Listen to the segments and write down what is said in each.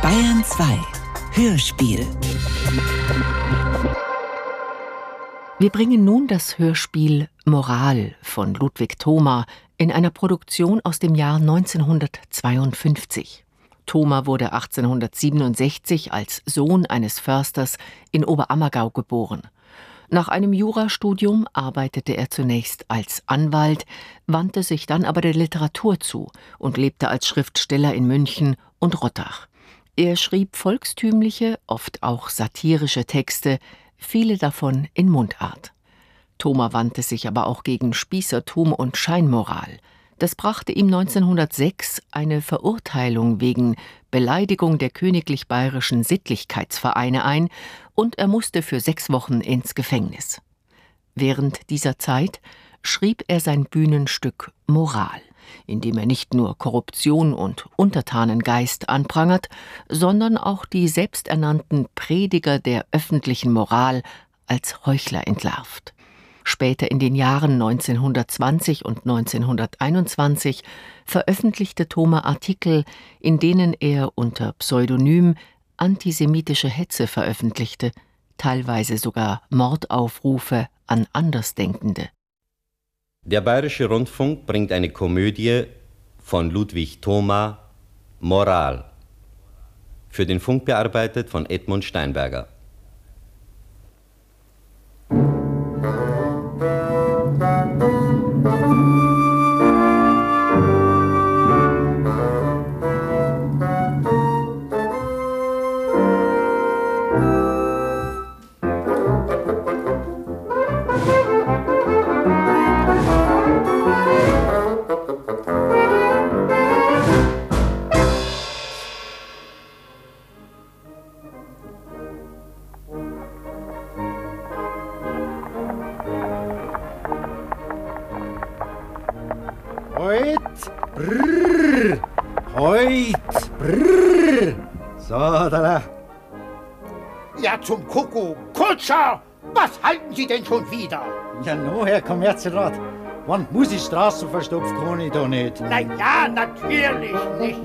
Bayern 2 Hörspiel. Wir bringen nun das Hörspiel Moral von Ludwig Thoma in einer Produktion aus dem Jahr 1952. Thoma wurde 1867 als Sohn eines Försters in Oberammergau geboren. Nach einem Jurastudium arbeitete er zunächst als Anwalt, wandte sich dann aber der Literatur zu und lebte als Schriftsteller in München und Rottach. Er schrieb volkstümliche, oft auch satirische Texte, viele davon in Mundart. Thoma wandte sich aber auch gegen Spießertum und Scheinmoral. Das brachte ihm 1906 eine Verurteilung wegen Beleidigung der Königlich Bayerischen Sittlichkeitsvereine ein und er musste für 6 Wochen ins Gefängnis. Während dieser Zeit schrieb er sein Bühnenstück Moral, in dem er nicht nur Korruption und Untertanengeist anprangert, sondern auch die selbsternannten Prediger der öffentlichen Moral als Heuchler entlarvt. Später in den Jahren 1920 und 1921 veröffentlichte Thoma Artikel, in denen er unter Pseudonym antisemitische Hetze veröffentlichte, teilweise sogar Mordaufrufe an Andersdenkende. Der Bayerische Rundfunk bringt eine Komödie von Ludwig Thoma, Moral, für den Funk bearbeitet von Edmund Steinberger. Ja, zum Kuckuck. Kutscher, was halten Sie denn schon wieder? Ja, no, Herr Kommerzienrat. Wann muss ich Straßen verstopft, kann ich doch nicht. Na ja, natürlich nicht.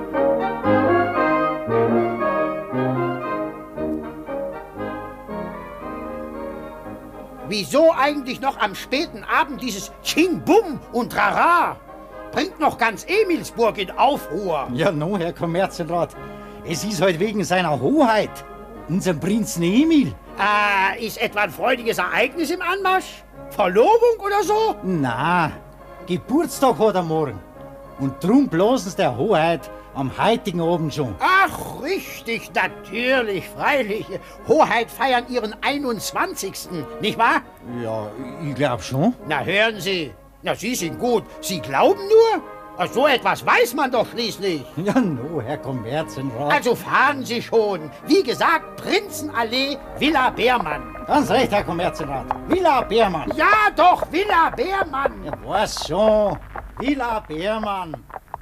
Wieso eigentlich noch am späten Abend dieses Ching-Bum und Trara? Bringt noch ganz Emilsburg in Aufruhr. Ja, no, Herr Kommerzienrat. Es ist heute wegen seiner Hoheit, unserem Prinzen Emil. Ist etwa ein freudiges Ereignis im Anmarsch? Verlobung oder so? Na, Geburtstag hat er morgen. Und drum blasen's der Hoheit am heutigen Abend schon. Ach, richtig, natürlich, freilich. Hoheit feiern ihren 21., nicht wahr? Ja, ich glaub schon. Na, hören Sie. Na, Sie sind gut. Sie glauben nur? Ach, so etwas weiß man doch schließlich. Ja, no, Herr Kommerzienrat. Also fahren Sie schon. Wie gesagt, Prinzenallee, Villa Beermann. Ganz recht, Herr Kommerzienrat. Villa Beermann. Ja, doch, Villa Beermann. Ja, weiß schon. Villa Beermann.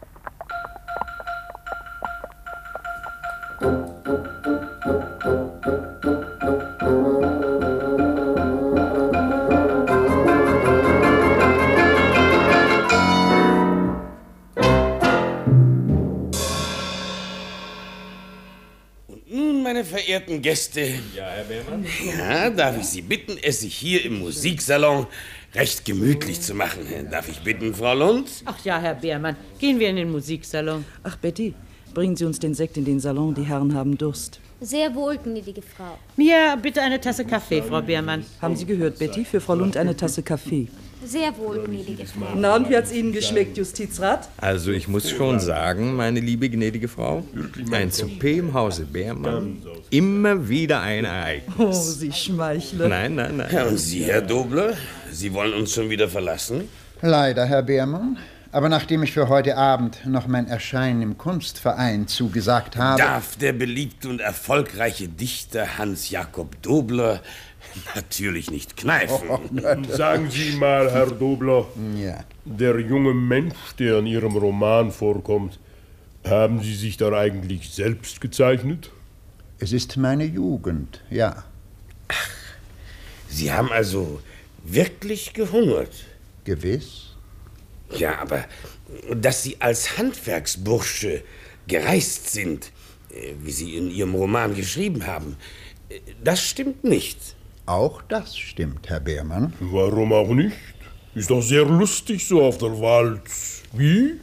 Meine verehrten Gäste. Ja, Herr Beermann? Ja, darf ich Sie bitten, es sich hier im Musiksalon recht gemütlich zu machen. Darf ich bitten, Frau Lund? Ach ja, Herr Beermann, gehen wir in den Musiksalon. Ach, Betty, bringen Sie uns den Sekt in den Salon, die Herren haben Durst. Sehr wohl, gnädige Frau. Mir bitte eine Tasse Kaffee, Frau Beermann. Haben Sie gehört, Betty? Für Frau Lund eine Tasse Kaffee. Sehr wohl, gnädige Frau. Na, und wie hat's Ihnen geschmeckt, Justizrat? Also, ich muss schon sagen, meine liebe gnädige Frau, ein Souper im Hause Beermann, immer wieder ein Ereignis. Oh, Sie schmeicheln. Nein. Ja, und Sie, Herr Dobler, Sie wollen uns schon wieder verlassen? Leider, Herr Beermann. Aber nachdem ich für heute Abend noch mein Erscheinen im Kunstverein zugesagt habe... Darf der beliebte und erfolgreiche Dichter Hans Jakob Dobler natürlich nicht kneifen. Sagen Sie mal, Herr Dobler, Ja. der junge Mensch, der in Ihrem Roman vorkommt, haben Sie sich dann eigentlich selbst gezeichnet? Es ist meine Jugend, ja. Ach, Sie haben also wirklich gehungert? Gewiss. Ja, aber dass Sie als Handwerksbursche gereist sind, wie Sie in Ihrem Roman geschrieben haben. Das stimmt nicht. Auch das stimmt, Herr Beermann. Warum auch nicht? Ist doch sehr lustig so auf der Walz. Wie?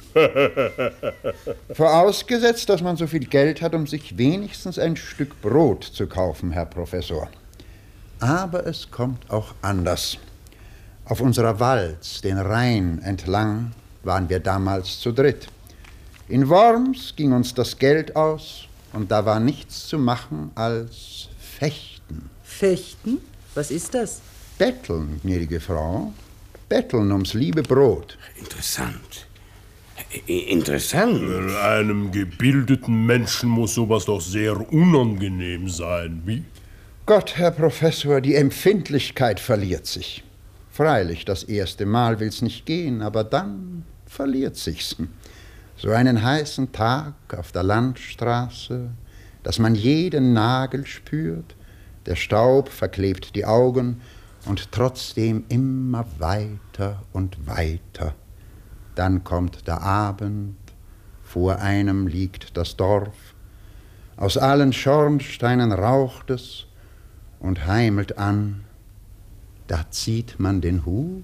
Vorausgesetzt, dass man so viel Geld hat, um sich wenigstens ein Stück Brot zu kaufen, Herr Professor. Aber es kommt auch anders. Auf unserer Walz, den Rhein entlang, waren wir damals zu dritt. In Worms ging uns das Geld aus und da war nichts zu machen als fechten. Fechten? Was ist das? Betteln, gnädige Frau. Betteln ums liebe Brot. Interessant. Interessant. Einem gebildeten Menschen muss sowas doch sehr unangenehm sein, wie? Gott, Herr Professor, die Empfindlichkeit verliert sich. Freilich, das erste Mal will's nicht gehen, aber dann verliert sich's. So einen heißen Tag auf der Landstraße, dass man jeden Nagel spürt, der Staub verklebt die Augen und trotzdem immer weiter und weiter. Dann kommt der Abend, vor einem liegt das Dorf, aus allen Schornsteinen raucht es und heimelt an. Da zieht man den Hut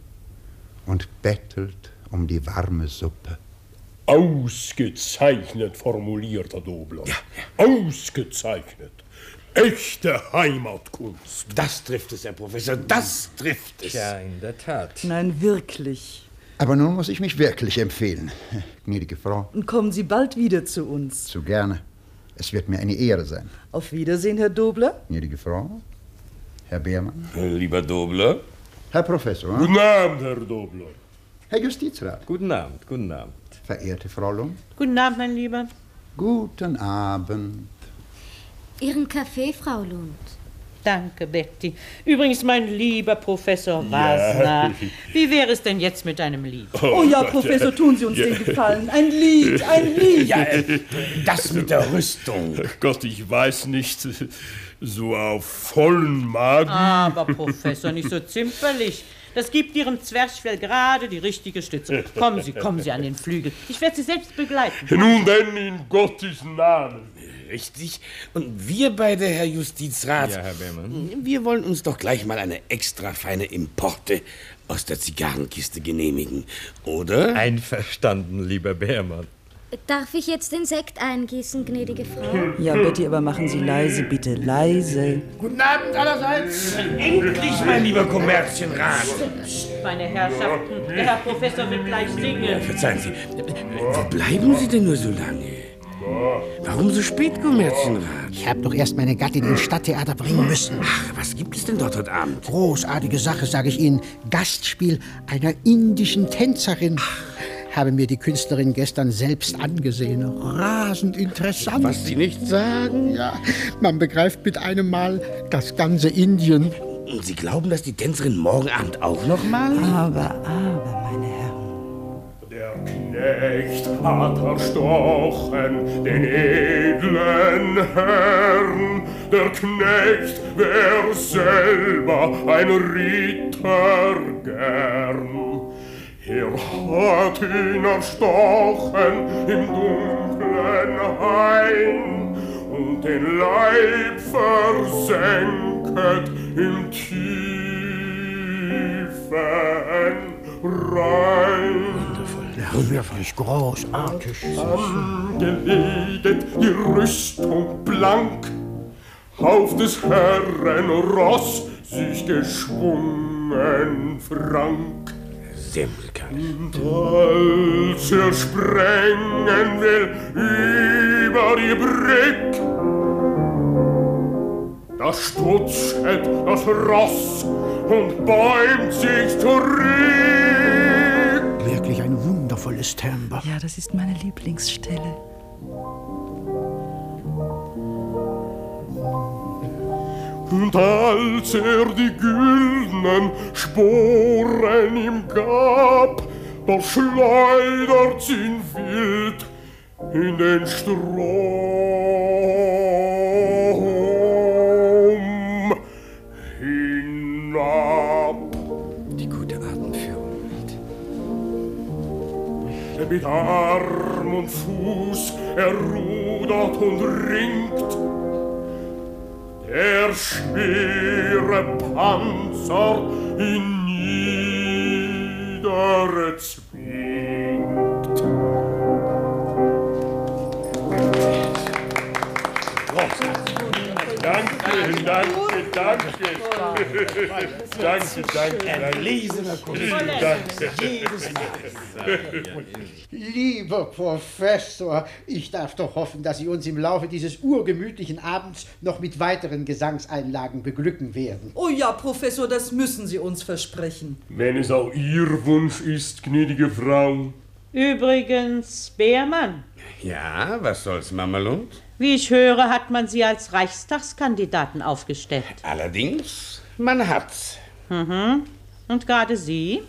und bettelt um die warme Suppe. Ausgezeichnet formuliert, Herr Dobler. Ja. Ausgezeichnet. Echte Heimatkunst. Das trifft es, Herr Professor, das trifft es. Ja, in der Tat. Nein, wirklich. Aber nun muss ich mich wirklich empfehlen, gnädige Frau. Und kommen Sie bald wieder zu uns. Zu gerne. Es wird mir eine Ehre sein. Auf Wiedersehen, Herr Dobler. Gnädige Frau, Herr Beermann. Lieber Dobler. Herr Professor. Guten Abend, Herr Dobler. Herr Justizrat. Guten Abend, guten Abend. Verehrte Frau Lund. Guten Abend, mein Lieber. Guten Abend. Ihren Kaffee, Frau Lund. Danke, Betty. Übrigens, mein lieber Professor Wasner, wie wäre es denn jetzt mit einem Lied? Oh ja, Professor, tun Sie uns den Gefallen. Ein Lied, ein Lied. Ja, das mit der Rüstung. Gott, ich weiß nicht, so auf vollen Magen. Aber, Professor, nicht so zimperlich. Das gibt Ihrem Zwerchfell gerade die richtige Stütze. Kommen Sie an den Flügel. Ich werde Sie selbst begleiten. Nun denn, in Gottes Namen. Richtig. Und wir beide, Herr Justizrat, Ja, Herr Beermann. wir wollen uns doch gleich mal eine extra feine Importe aus der Zigarrenkiste genehmigen, oder? Einverstanden, lieber Beermann. Darf ich jetzt den Sekt eingießen, gnädige Frau? Ja, Betty, aber machen Sie leise, bitte, leise. Guten Abend allerseits. Endlich, mein lieber Kommerzienrat. Meine Herrschaften, der Herr Professor will gleich singen. Verzeihen Sie, wo bleiben Sie denn nur so lange? Warum so spät, Kommerzienrat? Ich habe doch erst meine Gattin ins Stadttheater bringen müssen. Ach, was gibt es denn dort heute Abend? Großartige Sache, sage ich Ihnen. Gastspiel einer indischen Tänzerin. Habe mir die Künstlerin gestern selbst angesehen. Rasend interessant. Was Sie nicht sagen? Ja, man begreift mit einem Mal das ganze Indien. Und Sie glauben, dass die Tänzerin morgen Abend auch noch mal? Aber, meine Herren. Der Knecht hat erstochen den edlen Herrn. Der Knecht wär selber ein Ritter gern. Er hat ihn erstochen im dunklen Hain und den Leib versenket im tiefen Rhein. Ja, wirklich großartig. Angeleget die Rüstung blank, auf des Herren Ross sich geschwungen frank. Semmelkalt. Als er sprengen will über die Brück, da stutzet das Ross und bäumt sich zurück. Wirklich ein wundervolles Timbre. Ja, das ist meine Lieblingsstelle. Und als er die güldenen Sporen ihm gab, da schleudert ihn wild in den Strom hinab. Die gute Atemführung. mit Arm und Fuß, er rudert und ringt. Der schwere Panzer ihn niederzwingt. Danke, danke, danke. Danke, danke. Erlesener Lieber Professor, ich darf doch hoffen, dass Sie uns im Laufe dieses urgemütlichen Abends noch mit weiteren Gesangseinlagen beglücken werden. Oh ja, Professor, das müssen Sie uns versprechen. Wenn es auch Ihr Wunsch ist, gnädige Frau. Übrigens, Beermann. Ja, was soll's, Mamalund? Wie ich höre, hat man Sie als Reichstagskandidaten aufgestellt. Allerdings, man hat's. Mhm. Und gerade Sie?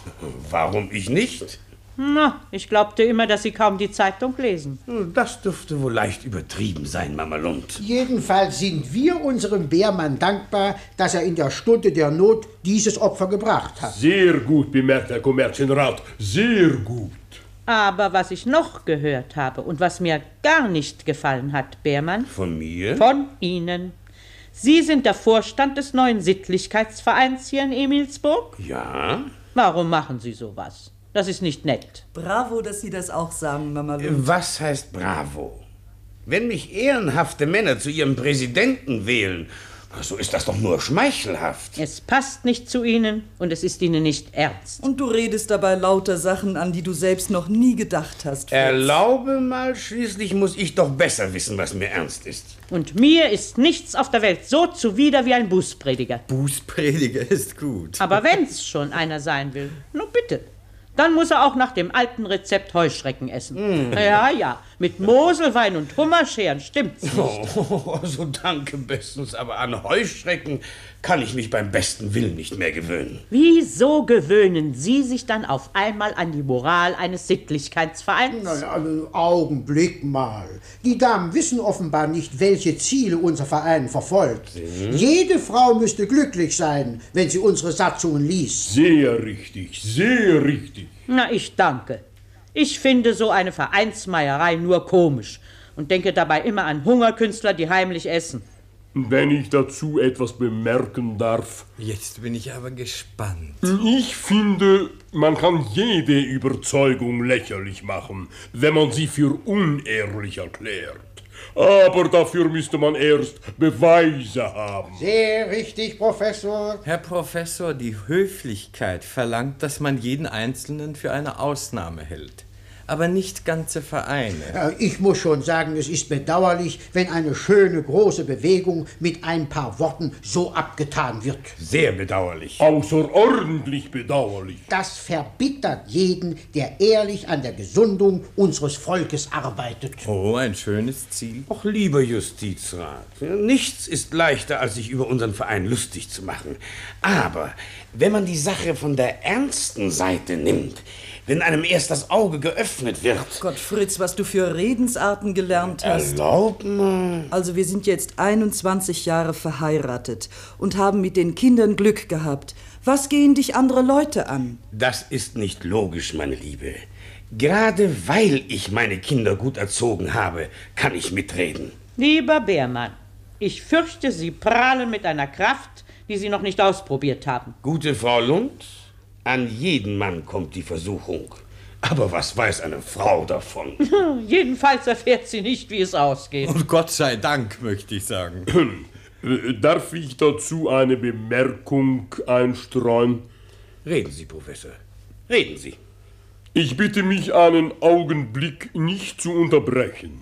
Warum ich nicht? Na, ich glaubte immer, dass Sie kaum die Zeitung lesen. Das dürfte wohl leicht übertrieben sein, Mamalund. Jedenfalls sind wir unserem Beermann dankbar, dass er in der Stunde der Not dieses Opfer gebracht hat. Sehr gut bemerkt, Herr Kommerzienrat, sehr gut. Aber was ich noch gehört habe und was mir gar nicht gefallen hat, Beermann. Von mir? Von Ihnen. Sie sind der Vorstand des neuen Sittlichkeitsvereins hier in Emilsburg? Ja. Warum machen Sie sowas? Das ist nicht nett. Bravo, dass Sie das auch sagen, Mama Lund. Was heißt bravo? Wenn mich ehrenhafte Männer zu ihrem Präsidenten wählen, so ist das doch nur schmeichelhaft. Es passt nicht zu Ihnen und es ist Ihnen nicht ernst. Und du redest dabei lauter Sachen, an die du selbst noch nie gedacht hast, Fritz. Erlaube mal, schließlich muss ich doch besser wissen, was mir ernst ist. Und mir ist nichts auf der Welt so zuwider wie ein Bußprediger. Bußprediger ist gut. Aber wenn's schon einer sein will, nun bitte. Dann muss er auch nach dem alten Rezept Heuschrecken essen. Ja, ja, mit Moselwein und Hummerscheren, stimmt's nicht. Oh, so danke bestens, aber an Heuschrecken kann ich mich beim besten Willen nicht mehr gewöhnen. Wieso gewöhnen Sie sich dann auf einmal an die Moral eines Sittlichkeitsvereins? Na, einen Augenblick mal. Die Damen wissen offenbar nicht, welche Ziele unser Verein verfolgt. Jede Frau müsste glücklich sein, wenn sie unsere Satzungen liest. Sehr richtig, sehr richtig. Na, ich danke. Ich finde so eine Vereinsmeierei nur komisch und denke dabei immer an Hungerkünstler, die heimlich essen. Wenn ich dazu etwas bemerken darf. Jetzt bin ich aber gespannt. Ich finde, man kann jede Überzeugung lächerlich machen, wenn man sie für unehrlich erklärt. Aber dafür müsste man erst Beweise haben. Sehr richtig, Professor. Herr Professor, die Höflichkeit verlangt, dass man jeden Einzelnen für eine Ausnahme hält. Aber nicht ganze Vereine. Ja, ich muss schon sagen, es ist bedauerlich, wenn eine schöne, große Bewegung mit ein paar Worten so abgetan wird. Sehr bedauerlich. Außerordentlich bedauerlich. Das verbittert jeden, der ehrlich an der Gesundung unseres Volkes arbeitet. Oh, ein schönes Ziel. Ach, lieber Justizrat, nichts ist leichter, als sich über unseren Verein lustig zu machen. Aber wenn man die Sache von der ernsten Seite nimmt, wenn einem erst das Auge geöffnet wird. Gott, Fritz, was du für Redensarten gelernt hast. Erlaub mal. Also wir sind jetzt 21 Jahre verheiratet und haben mit den Kindern Glück gehabt. Was gehen dich andere Leute an? Das ist nicht logisch, meine Liebe. Gerade weil ich meine Kinder gut erzogen habe, kann ich mitreden. Lieber Beermann, ich fürchte, Sie prahlen mit einer Kraft, die Sie noch nicht ausprobiert haben. Gute Frau Lund, an jeden Mann kommt die Versuchung. Aber was weiß eine Frau davon? Jedenfalls erfährt sie nicht, wie es ausgeht. Und Gott sei Dank, möchte ich sagen. Darf ich dazu eine Bemerkung einstreuen? Reden Sie, Professor. Reden Sie. Ich bitte mich, einen Augenblick nicht zu unterbrechen.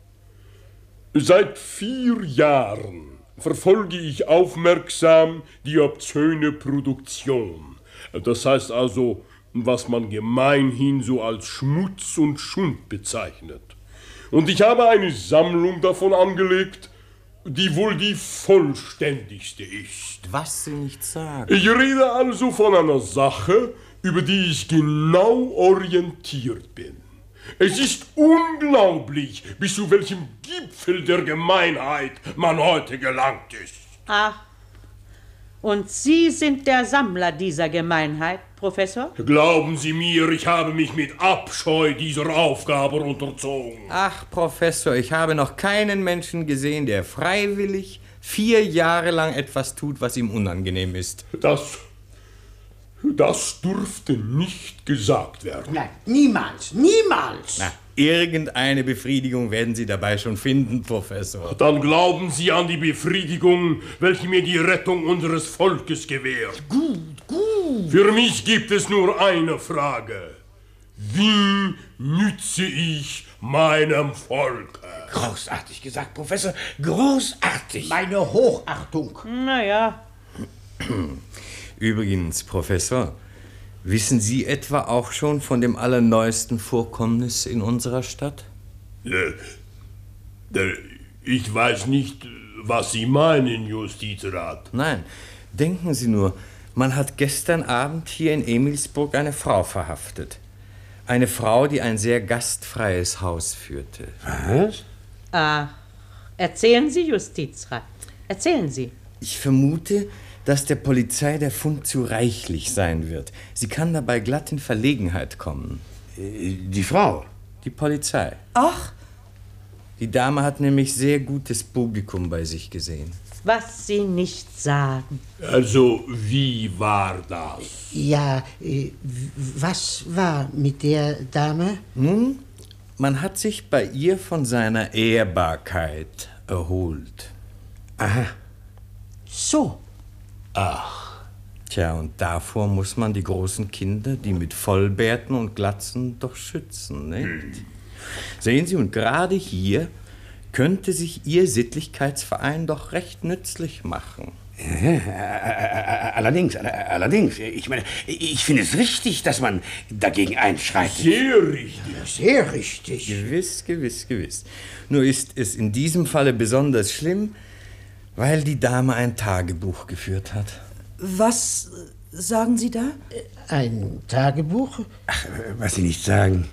Seit 4 Jahren verfolge ich aufmerksam die obszöne Produktion. Das heißt also, was man gemeinhin so als Schmutz und Schund bezeichnet. Und ich habe eine Sammlung davon angelegt, die wohl die vollständigste ist. Was Sie nicht sagen. Ich rede also von einer Sache, über die ich genau orientiert bin. Es ist unglaublich, bis zu welchem Gipfel der Gemeinheit man heute gelangt ist. Ach, und Sie sind der Sammler dieser Gemeinheit, Professor? Glauben Sie mir, ich habe mich mit Abscheu dieser Aufgabe unterzogen. Ach, Professor, ich habe noch keinen Menschen gesehen, der freiwillig 4 Jahre lang etwas tut, was ihm unangenehm ist. Das durfte nicht gesagt werden. Nein, niemals, niemals. Na, irgendeine Befriedigung werden Sie dabei schon finden, Professor. Dann glauben Sie an die Befriedigung, welche mir die Rettung unseres Volkes gewährt. Gut. Für mich gibt es nur eine Frage. Wie nütze ich meinem Volke? Großartig gesagt, Professor, großartig. Meine Hochachtung. Naja. Übrigens, Professor, wissen Sie etwa auch schon von dem allerneuesten Vorkommnis in unserer Stadt? Ich weiß nicht, was Sie meinen, Justizrat. Nein, denken Sie nur, man hat gestern Abend hier in Emilsburg eine Frau verhaftet. Eine Frau, die ein sehr gastfreies Haus führte. Was? Erzählen Sie, Justizrat. Erzählen Sie. Ich vermute, dass der Polizei der Fund zu reichlich sein wird. Sie kann dabei glatt in Verlegenheit kommen. Die Frau? Die Polizei. Ach, Die Dame hat nämlich sehr gutes Publikum bei sich gesehen. Was Sie nicht sagen. Also, wie war das? Ja, was war mit der Dame? Nun, man hat sich bei ihr von seiner Ehrbarkeit erholt. Aha. So. Ach. Tja, und davor muss man die großen Kinder, die mit Vollbärten und Glatzen, doch schützen, nicht? Sehen Sie, und gerade hier könnte sich Ihr Sittlichkeitsverein doch recht nützlich machen. Allerdings. Ich meine, ich finde es richtig, dass man dagegen einschreitet. Sehr richtig. Sehr richtig. Gewiss. Nur ist es in diesem Falle besonders schlimm, weil die Dame ein Tagebuch geführt hat. was sagen Sie da? Ein Tagebuch? Ach, was Sie nicht sagen.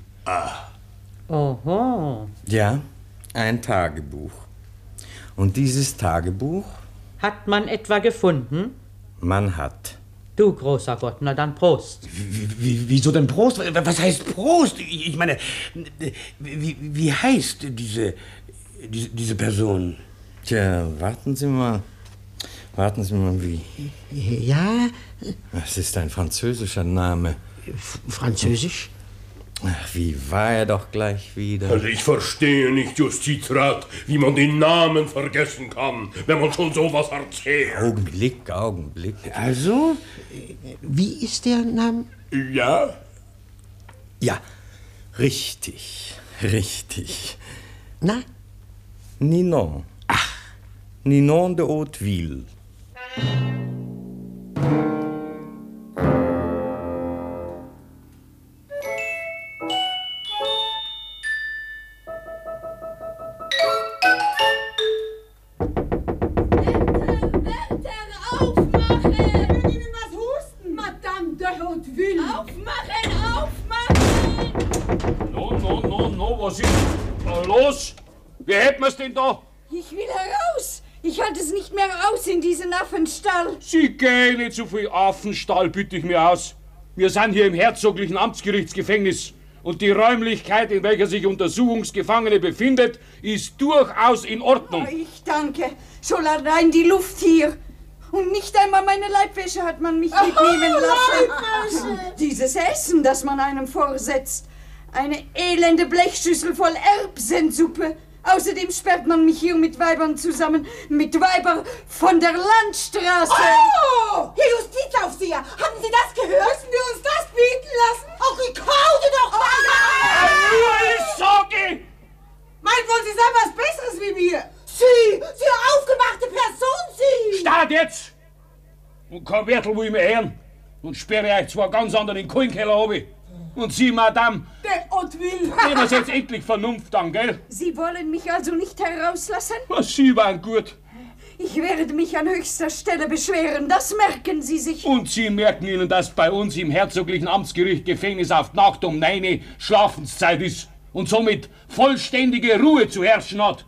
Oho. Ja, ein Tagebuch. Und dieses Tagebuch? Hat man etwa gefunden? Man hat. Du, großer Gott, na dann Prost. Wieso denn Prost? Was heißt Prost? Ich meine, wie heißt diese Person? Tja, warten Sie mal, wie? Ja, Es ist ein französischer Name. Französisch? Ach, wie war er doch gleich wieder? Also ich verstehe nicht, Justizrat, wie man den Namen vergessen kann, wenn man schon sowas erzählt. Augenblick. Also? Wie ist der Name? Ja? Ja, richtig. Na? Ninon. Ach. Ninon de Hauteville. Was ist los? Wie hätten wir's denn da? Ich will heraus. Ich halte es nicht mehr aus in diesen Affenstall. Sie gehen nicht zu viel Affenstall, bitte ich mir aus. Wir sind hier im herzoglichen Amtsgerichtsgefängnis und die Räumlichkeit, in welcher sich Untersuchungsgefangene befindet, ist durchaus in Ordnung. Oh, ich danke. Schon allein die Luft hier. Und nicht einmal meine Leibwäsche hat man mich mitnehmen lassen. Leibwäsche! Dieses Essen, das man einem vorsetzt. Eine elende Blechschüssel voll Erbsensuppe. Außerdem sperrt man mich hier mit Weibern zusammen. Mit Weibern von der Landstraße. Oh! Herr Justizaufseher, haben Sie das gehört? Müssen wir uns das bieten lassen? Ach, ich kaufe doch mal! Nur ich sage! Meint wohl, Sie seien was Besseres wie wir? Sie aufgemachte Person, Sie! Start jetzt! Und kein Wärtel will ich mehr hören. Und sperre euch zwar ganz anderen in den Kohlenkeller runter. Und Sie, Madame, Der Hauteville! nehmen Sie jetzt endlich Vernunft an, gell? Sie wollen mich also nicht herauslassen? Was, Sie waren gut. Ich werde mich an höchster Stelle beschweren, das merken Sie sich. Und Sie merken Ihnen, dass bei uns im herzoglichen Amtsgericht Gefängnis auf Nacht um 9 Uhr Schlafenszeit ist und somit vollständige Ruhe zu herrschen hat.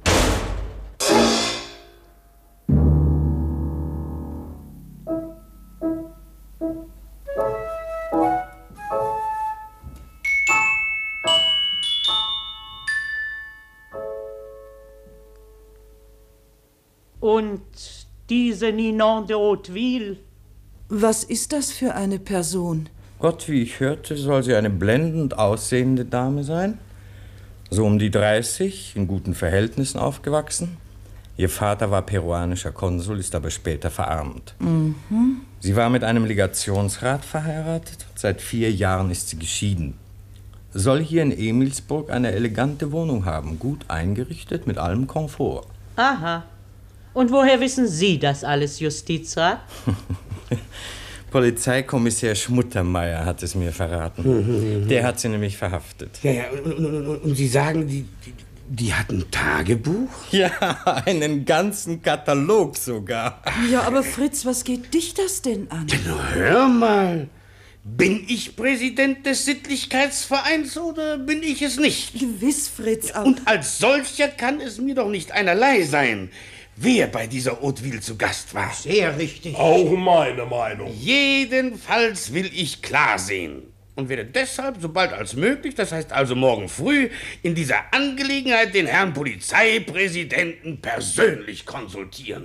Und diese Ninon de Hauteville? Was ist das für eine Person? Gott, wie ich hörte, soll sie eine blendend aussehende Dame sein. So um die 30, in guten Verhältnissen aufgewachsen. Ihr Vater war peruanischer Konsul, ist aber später verarmt. Mhm. Sie war mit einem Legationsrat verheiratet. Seit 4 Jahren ist sie geschieden. Soll hier in Emilsburg eine elegante Wohnung haben, gut eingerichtet, mit allem Komfort. Aha. Und woher wissen Sie das alles, Justizrat? Polizeikommissär Schmuttermeier hat es mir verraten. Der hat sie nämlich verhaftet. Ja, und Sie sagen, die hat ein Tagebuch? Ja, einen ganzen Katalog sogar. Ja, aber Fritz, was geht dich das denn an? Hör mal, bin ich Präsident des Sittlichkeitsvereins oder bin ich es nicht? Gewiss, Fritz. Und als solcher kann es mir doch nicht einerlei sein, wer bei dieser Hauteville zu Gast war. Sehr richtig. Auch meine Meinung. Jedenfalls will ich klar sehen und werde deshalb, sobald als möglich, das heißt also morgen früh, in dieser Angelegenheit den Herrn Polizeipräsidenten persönlich konsultieren.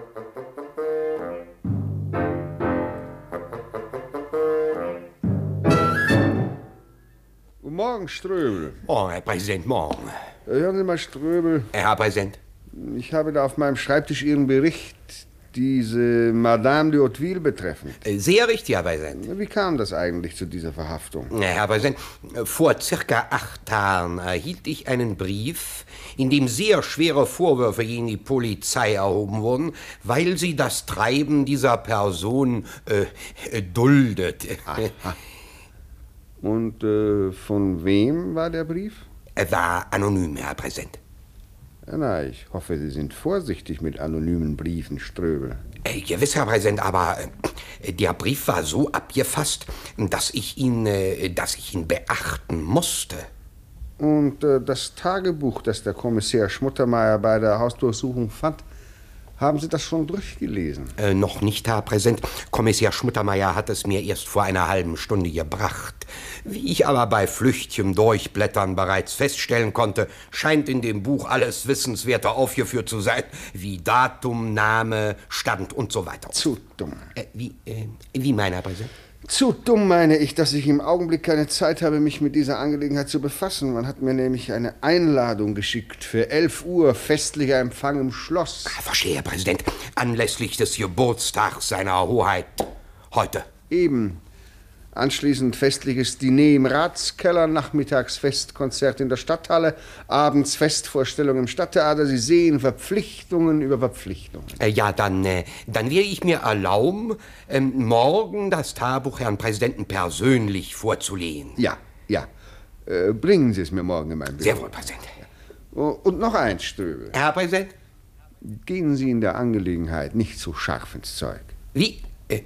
Guten Morgen, Ströbel. Morgen, Herr Präsident, morgen. Hören Sie mal, Ströbel. Herr Präsident. Ich habe da auf meinem Schreibtisch Ihren Bericht, diese Madame de Hauteville betreffend. Sehr richtig, Herr Präsident. Wie kam das eigentlich zu dieser Verhaftung? Herr Präsident, vor circa 8 Tagen erhielt ich einen Brief, in dem sehr schwere Vorwürfe gegen die Polizei erhoben wurden, weil sie das Treiben dieser Person duldet. Aha. Und von wem war der Brief? Er war anonym, Herr Präsident. Na, ich hoffe, Sie sind vorsichtig mit anonymen Briefen, Ströbel. Gewiss, Herr Präsident, aber der Brief war so abgefasst, dass ich ihn beachten musste. Und das Tagebuch, das der Kommissar Schmuttermeier bei der Hausdurchsuchung fand, haben Sie das schon durchgelesen? Noch nicht, Herr Präsident. Kommissar Schmuttermeier hat es mir erst vor einer halben Stunde gebracht. Wie ich aber bei flüchtigem Durchblättern bereits feststellen konnte, scheint in dem Buch alles Wissenswerte aufgeführt zu sein, wie Datum, Name, Stand und so weiter. Zu dumm. Wie meint Herr Präsident? Zu dumm meine ich, dass ich im Augenblick keine Zeit habe, mich mit dieser Angelegenheit zu befassen. Man hat mir nämlich eine Einladung geschickt für 11 Uhr festlicher Empfang im Schloss. Verstehe, Herr Präsident. Anlässlich des Geburtstags seiner Hoheit. Heute. Eben. Anschließend festliches Diner im Ratskeller, nachmittags Festkonzert in der Stadthalle, abends Festvorstellung im Stadttheater. Sie sehen, Verpflichtungen über Verpflichtungen. Ja, dann werde ich mir erlauben, morgen das Tagebuch Herrn Präsidenten persönlich vorzulegen. Ja. Bringen Sie es mir morgen in mein Büro. Sehr wohl, Präsident. Und noch eins, Ströbel. Herr Präsident? Gehen Sie in der Angelegenheit nicht so scharf ins Zeug. Wie,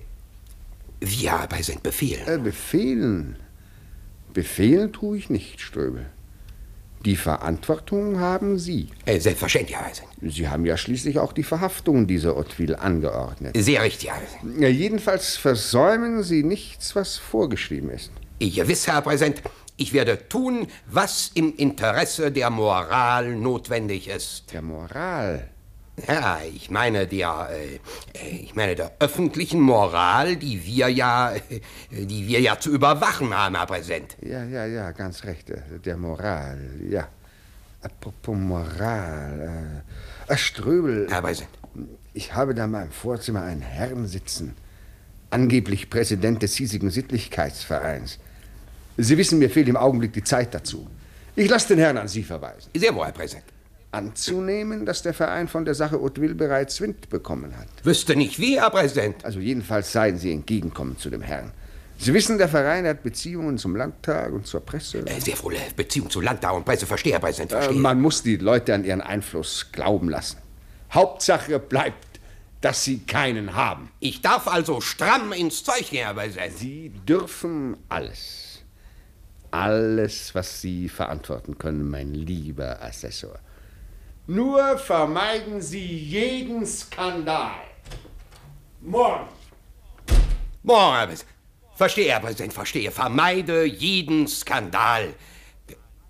Herr Präsident, befehlen? Befehlen? Befehlen tue ich nicht, Ströbel. Die Verantwortung haben Sie. Selbstverständlich, Herr Präsident. Sie haben ja schließlich auch die Verhaftung dieser Hauteville angeordnet. Sehr richtig, Herr Präsident. Jedenfalls versäumen Sie nichts, was vorgeschrieben ist. Gewiss, Herr Präsident. Ich werde tun, was im Interesse der Moral notwendig ist. Der Moral? Ja, ich meine der öffentlichen Moral, die wir ja zu überwachen haben, Herr Präsident. Ja, ganz recht. Der Moral, ja. Apropos Moral. Ströbel. Herr Präsident. Ich habe da in meinem Vorzimmer einen Herrn sitzen. Angeblich Präsident des hiesigen Sittlichkeitsvereins. Sie wissen, mir fehlt im Augenblick die Zeit dazu. Ich lasse den Herrn an Sie verweisen. Sehr wohl, Herr Präsident. Anzunehmen, dass der Verein von der Sache Hauteville bereits Wind bekommen hat. Wüsste nicht wie, Herr Präsident. Also jedenfalls seien Sie entgegenkommend zu dem Herrn. Sie wissen, der Verein hat Beziehungen zum Landtag und zur Presse. Sehr wohl, Beziehung zu Landtag und Presse, verstehe, Herr Präsident, verstehe. Man muss die Leute an ihren Einfluss glauben lassen. Hauptsache bleibt, dass sie keinen haben. Ich darf also stramm ins Zeug gehen, Herr Präsident. Sie dürfen alles. Alles, was Sie verantworten können, mein lieber Assessor. Nur vermeiden Sie jeden Skandal. Morgen. Morgen, Herr Präsident. Verstehe, Herr Präsident, verstehe. Vermeide jeden Skandal.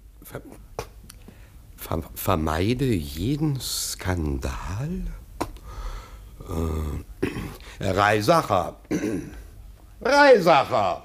Vermeide jeden Skandal? Reisacher. Reisacher.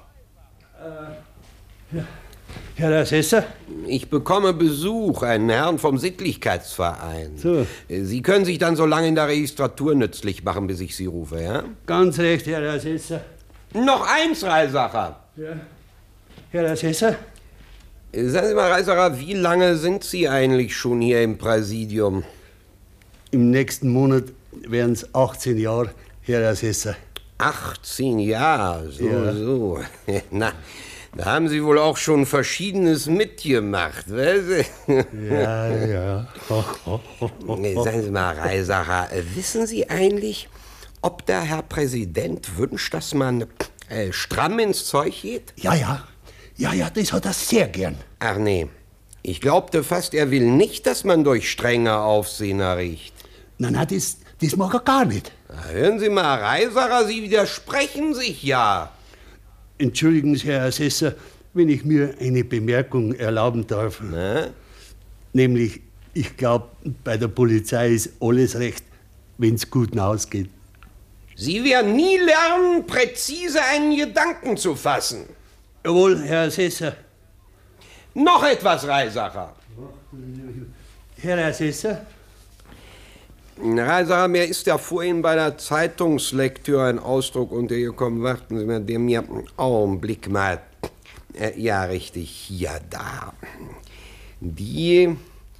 Herr Assessor? Ich bekomme Besuch, einen Herrn vom Sittlichkeitsverein. So. Sie können sich dann so lange in der Registratur nützlich machen, bis ich Sie rufe, ja? Ganz recht, Herr Assessor. Noch eins, Reisacher. Ja. Herr Assessor? Sagen Sie mal, Reisacher, wie lange sind Sie eigentlich schon hier im Präsidium? Im nächsten Monat wären es 18 Jahre, Herr Assessor. 18 Jahre, so, Ja. so. Na, da haben Sie wohl auch schon Verschiedenes mitgemacht, weißt Sie? Ja. Sagen Sie mal, Reisacher, wissen Sie eigentlich, ob der Herr Präsident wünscht, dass man stramm ins Zeug geht? Ja, das hat er sehr gern. Ach nee, ich glaubte fast, er will nicht, dass man durch strenge Aufsehen erriecht. Na, das mag er gar nicht. Na, hören Sie mal, Reisacher, Sie widersprechen sich ja. Entschuldigen Sie, Herr Assessor, wenn ich mir eine Bemerkung erlauben darf. Na? Nämlich, ich glaube, bei der Polizei ist alles recht, wenn's gut ausgeht. Sie werden nie lernen, präzise einen Gedanken zu fassen. Jawohl, Herr Assessor. Noch etwas, Reisacher. Herr Assessor? Reisacher, mir ist ja vorhin bei der Zeitungslektüre ein Ausdruck untergekommen. Warten Sie mal, der mir Augenblick mal. Ja, richtig, hier, da. Die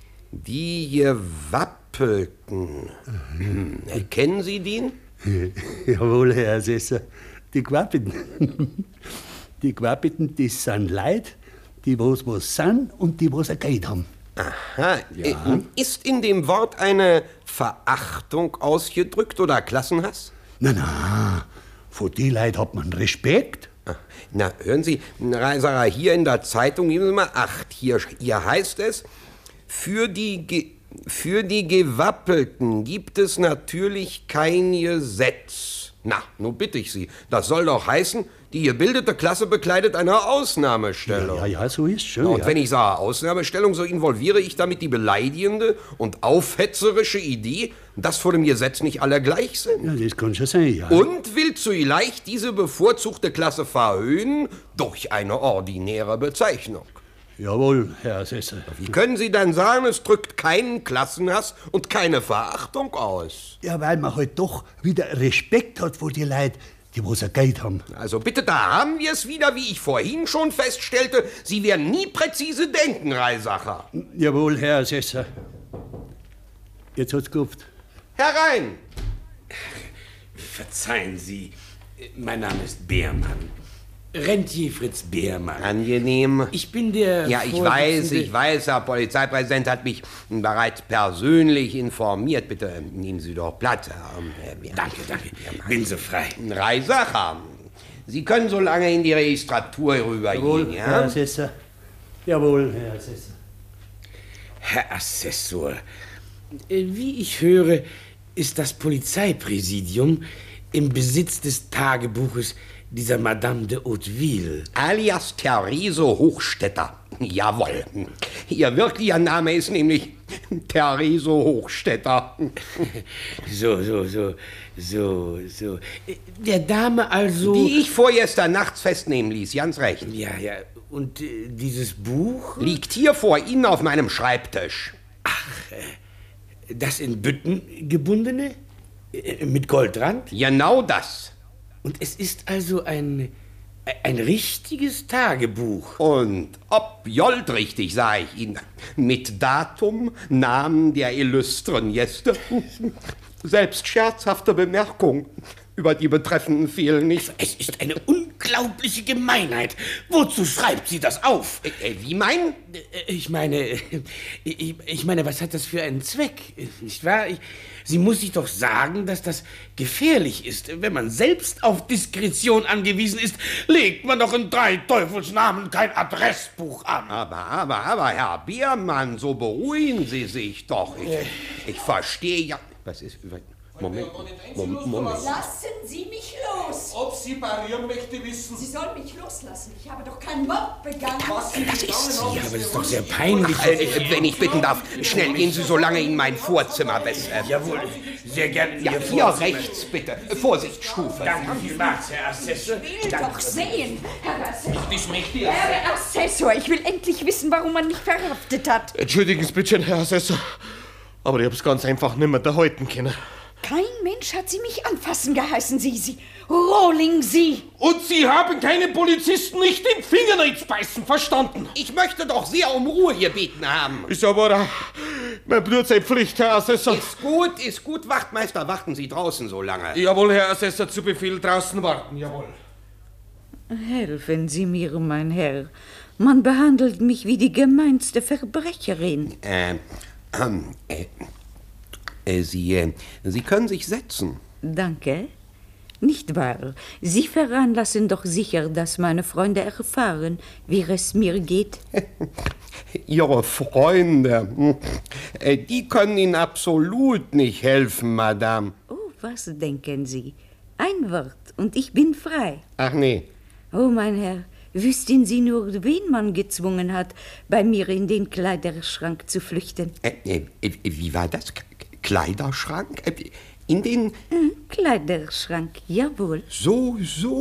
Gewappelten. Kennen Sie den? Jawohl, Herr Assessor. Die Gewappelten. Die Gewappelten, das sind Leute, die was sind und die was ein Geld haben. Aha. Ist in dem Wort eine Verachtung ausgedrückt oder Klassenhass? Na, vor die Leuten hat man Respekt. Na, hören Sie, Reisacher, hier in der Zeitung, geben Sie mal Acht. Hier heißt es, für die Gewappelten gibt es natürlich kein Gesetz. Na, nun bitte ich Sie, das soll doch heißen, die gebildete Klasse bekleidet eine Ausnahmestellung. Ja, so ist schon. Und wenn ich sage Ausnahmestellung, so involviere ich damit die beleidigende und aufhetzerische Idee, dass vor dem Gesetz nicht alle gleich sind. Ja, das kann schon sein, ja. Und will zugleich diese bevorzugte Klasse verhöhnen durch eine ordinäre Bezeichnung. Jawohl, Herr Assessor. Wie können Sie dann sagen, es drückt keinen Klassenhass und keine Verachtung aus? Ja, weil man halt doch wieder Respekt hat vor die Leuten, die was ein Geld haben. Also bitte, da haben wir es wieder, wie ich vorhin schon feststellte. Sie werden nie präzise denken, Reisacher. Jawohl, Herr Assessor. Jetzt hat's geklopft. Herein! Verzeihen Sie, mein Name ist Beermann. Rentier Fritz Beermann. Angenehm. Ich bin der Ja, ich weiß, Herr Polizeipräsident hat mich bereits persönlich informiert. Bitte nehmen Sie doch Platz, Herr Danke. Bin so frei. Reisacher, Sie können so lange in die Registratur rübergehen, ja? Herr Assessor. Jawohl, Herr Assessor. Herr Assessor, wie ich höre, ist das Polizeipräsidium im Besitz des Tagebuches dieser Madame de Hauteville. Alias Therese Hochstetter. Jawohl. Ihr wirklicher Name ist nämlich Therese Hochstetter. So. Der Dame also... Die ich vorgestern nachts festnehmen ließ, ganz recht. Ja. Und dieses Buch? Liegt hier vor Ihnen auf meinem Schreibtisch. Ach, das in Bütten gebundene? Mit Goldrand? Genau das. Und es ist also ein richtiges Tagebuch. Und ob joldrichtig, sage ich Ihnen. Mit Datum, Namen der illustren Gäste. Selbst scherzhafte Bemerkungen über die Betreffenden fehlen nicht. Es ist eine unglaubliche Gemeinheit. Wozu schreibt sie das auf? Wie meinen? Ich meine, was hat das für einen Zweck? Nicht wahr? Sie muss sich doch sagen, dass das gefährlich ist. Wenn man selbst auf Diskretion angewiesen ist, legt man doch in 3 Teufelsnamen kein Adressbuch an. Aber, Herr Biermann, so beruhigen Sie sich doch. Ich verstehe ja... Was ist... Moment. Lassen Sie mich los! Ob sie parieren möchte, wissen. Sie soll mich loslassen. Ich habe doch keinen Mord begangen. Das ist sie. Ja, aber das ist doch sehr peinlich. Wenn ich bitten darf, schnell gehen Sie so lange in mein Vorzimmer, besser. Jawohl, sehr gerne in Ja, Ihr hier Vorzimmer. rechts, bitte. Vorsichtsstufe. Danke vielmals, Herr Assessor. Ich will doch sehen, Herr Assessor. Das möchte ich. Herr Assessor, ich will endlich wissen, warum man mich verhaftet hat. Entschuldigen Sie bitte, Herr Assessor. Aber ich hab's ganz einfach nimmer erhalten können. Kein Mensch hat Sie mich anfassen geheißen, Sie. Rohling, Sie. Und Sie haben keine Polizisten nicht den Finger beißen, verstanden? Ich möchte doch sehr um Ruhe hier beten haben. Ist aber mein Blut sei Pflicht, Herr Assessor. Ist gut, Wachtmeister, warten Sie draußen so lange. Jawohl, Herr Assessor, zu Befehl draußen warten, jawohl. Helfen Sie mir, mein Herr. Man behandelt mich wie die gemeinste Verbrecherin. Sie können sich setzen. Danke. Nicht wahr? Sie veranlassen doch sicher, dass meine Freunde erfahren, wie es mir geht. Ihre Freunde, die können Ihnen absolut nicht helfen, Madame. Oh, was denken Sie? Ein Wort und ich bin frei. Ach nee. Oh, mein Herr, wüssten Sie nur, wen man gezwungen hat, bei mir in den Kleiderschrank zu flüchten? Wie war das? Kleiderschrank? In den... Kleiderschrank, jawohl. So.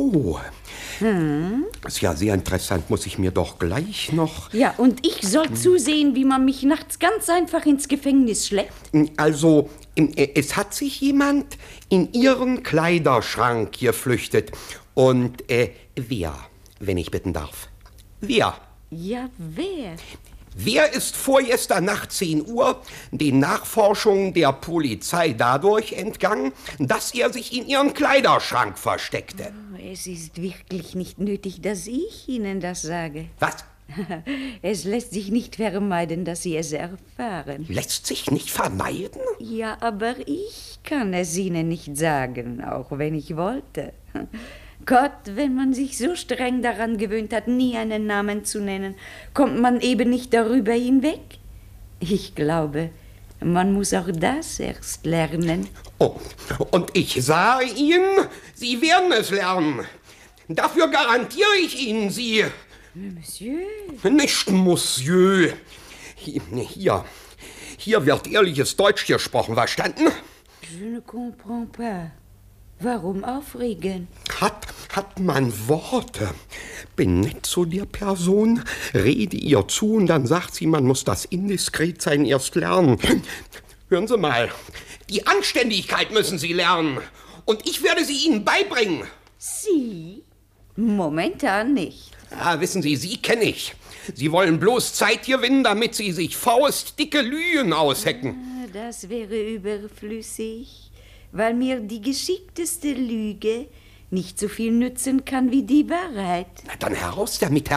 Ist ja sehr interessant, muss ich mir doch gleich noch... Ja, und ich soll zusehen, wie man mich nachts ganz einfach ins Gefängnis schleppt? Also, es hat sich jemand in Ihren Kleiderschrank geflüchtet. Und wer, wenn ich bitten darf? Wer? Ja, wer? Wer ist vorgestern Nacht 10 Uhr den Nachforschungen der Polizei dadurch entgangen, dass er sich in ihren Kleiderschrank versteckte? Oh, es ist wirklich nicht nötig, dass ich Ihnen das sage. Was? Es lässt sich nicht vermeiden, dass Sie es erfahren. Lässt sich nicht vermeiden? Ja, aber ich kann es Ihnen nicht sagen, auch wenn ich wollte. Gott, wenn man sich so streng daran gewöhnt hat, nie einen Namen zu nennen, kommt man eben nicht darüber hinweg. Ich glaube, man muss auch das erst lernen. Oh, und ich sage Ihnen, Sie werden es lernen. Dafür garantiere ich Ihnen, Sie... Monsieur? Nicht Monsieur. Hier wird ehrliches Deutsch gesprochen, verstanden? Je ne comprends pas. Warum aufregen? Hat man Worte. Bin nett zu der Person, rede ihr zu und dann sagt sie, man muss das Indiskretsein erst lernen. Hören Sie mal, die Anständigkeit müssen Sie lernen und ich werde sie Ihnen beibringen. Sie? Momentan nicht. Ja, wissen Sie, Sie kenne ich. Sie wollen bloß Zeit gewinnen, damit Sie sich faustdicke Lügen aushecken. Das wäre überflüssig. Weil mir die geschickteste Lüge nicht so viel nützen kann wie die Wahrheit. Na dann heraus damit.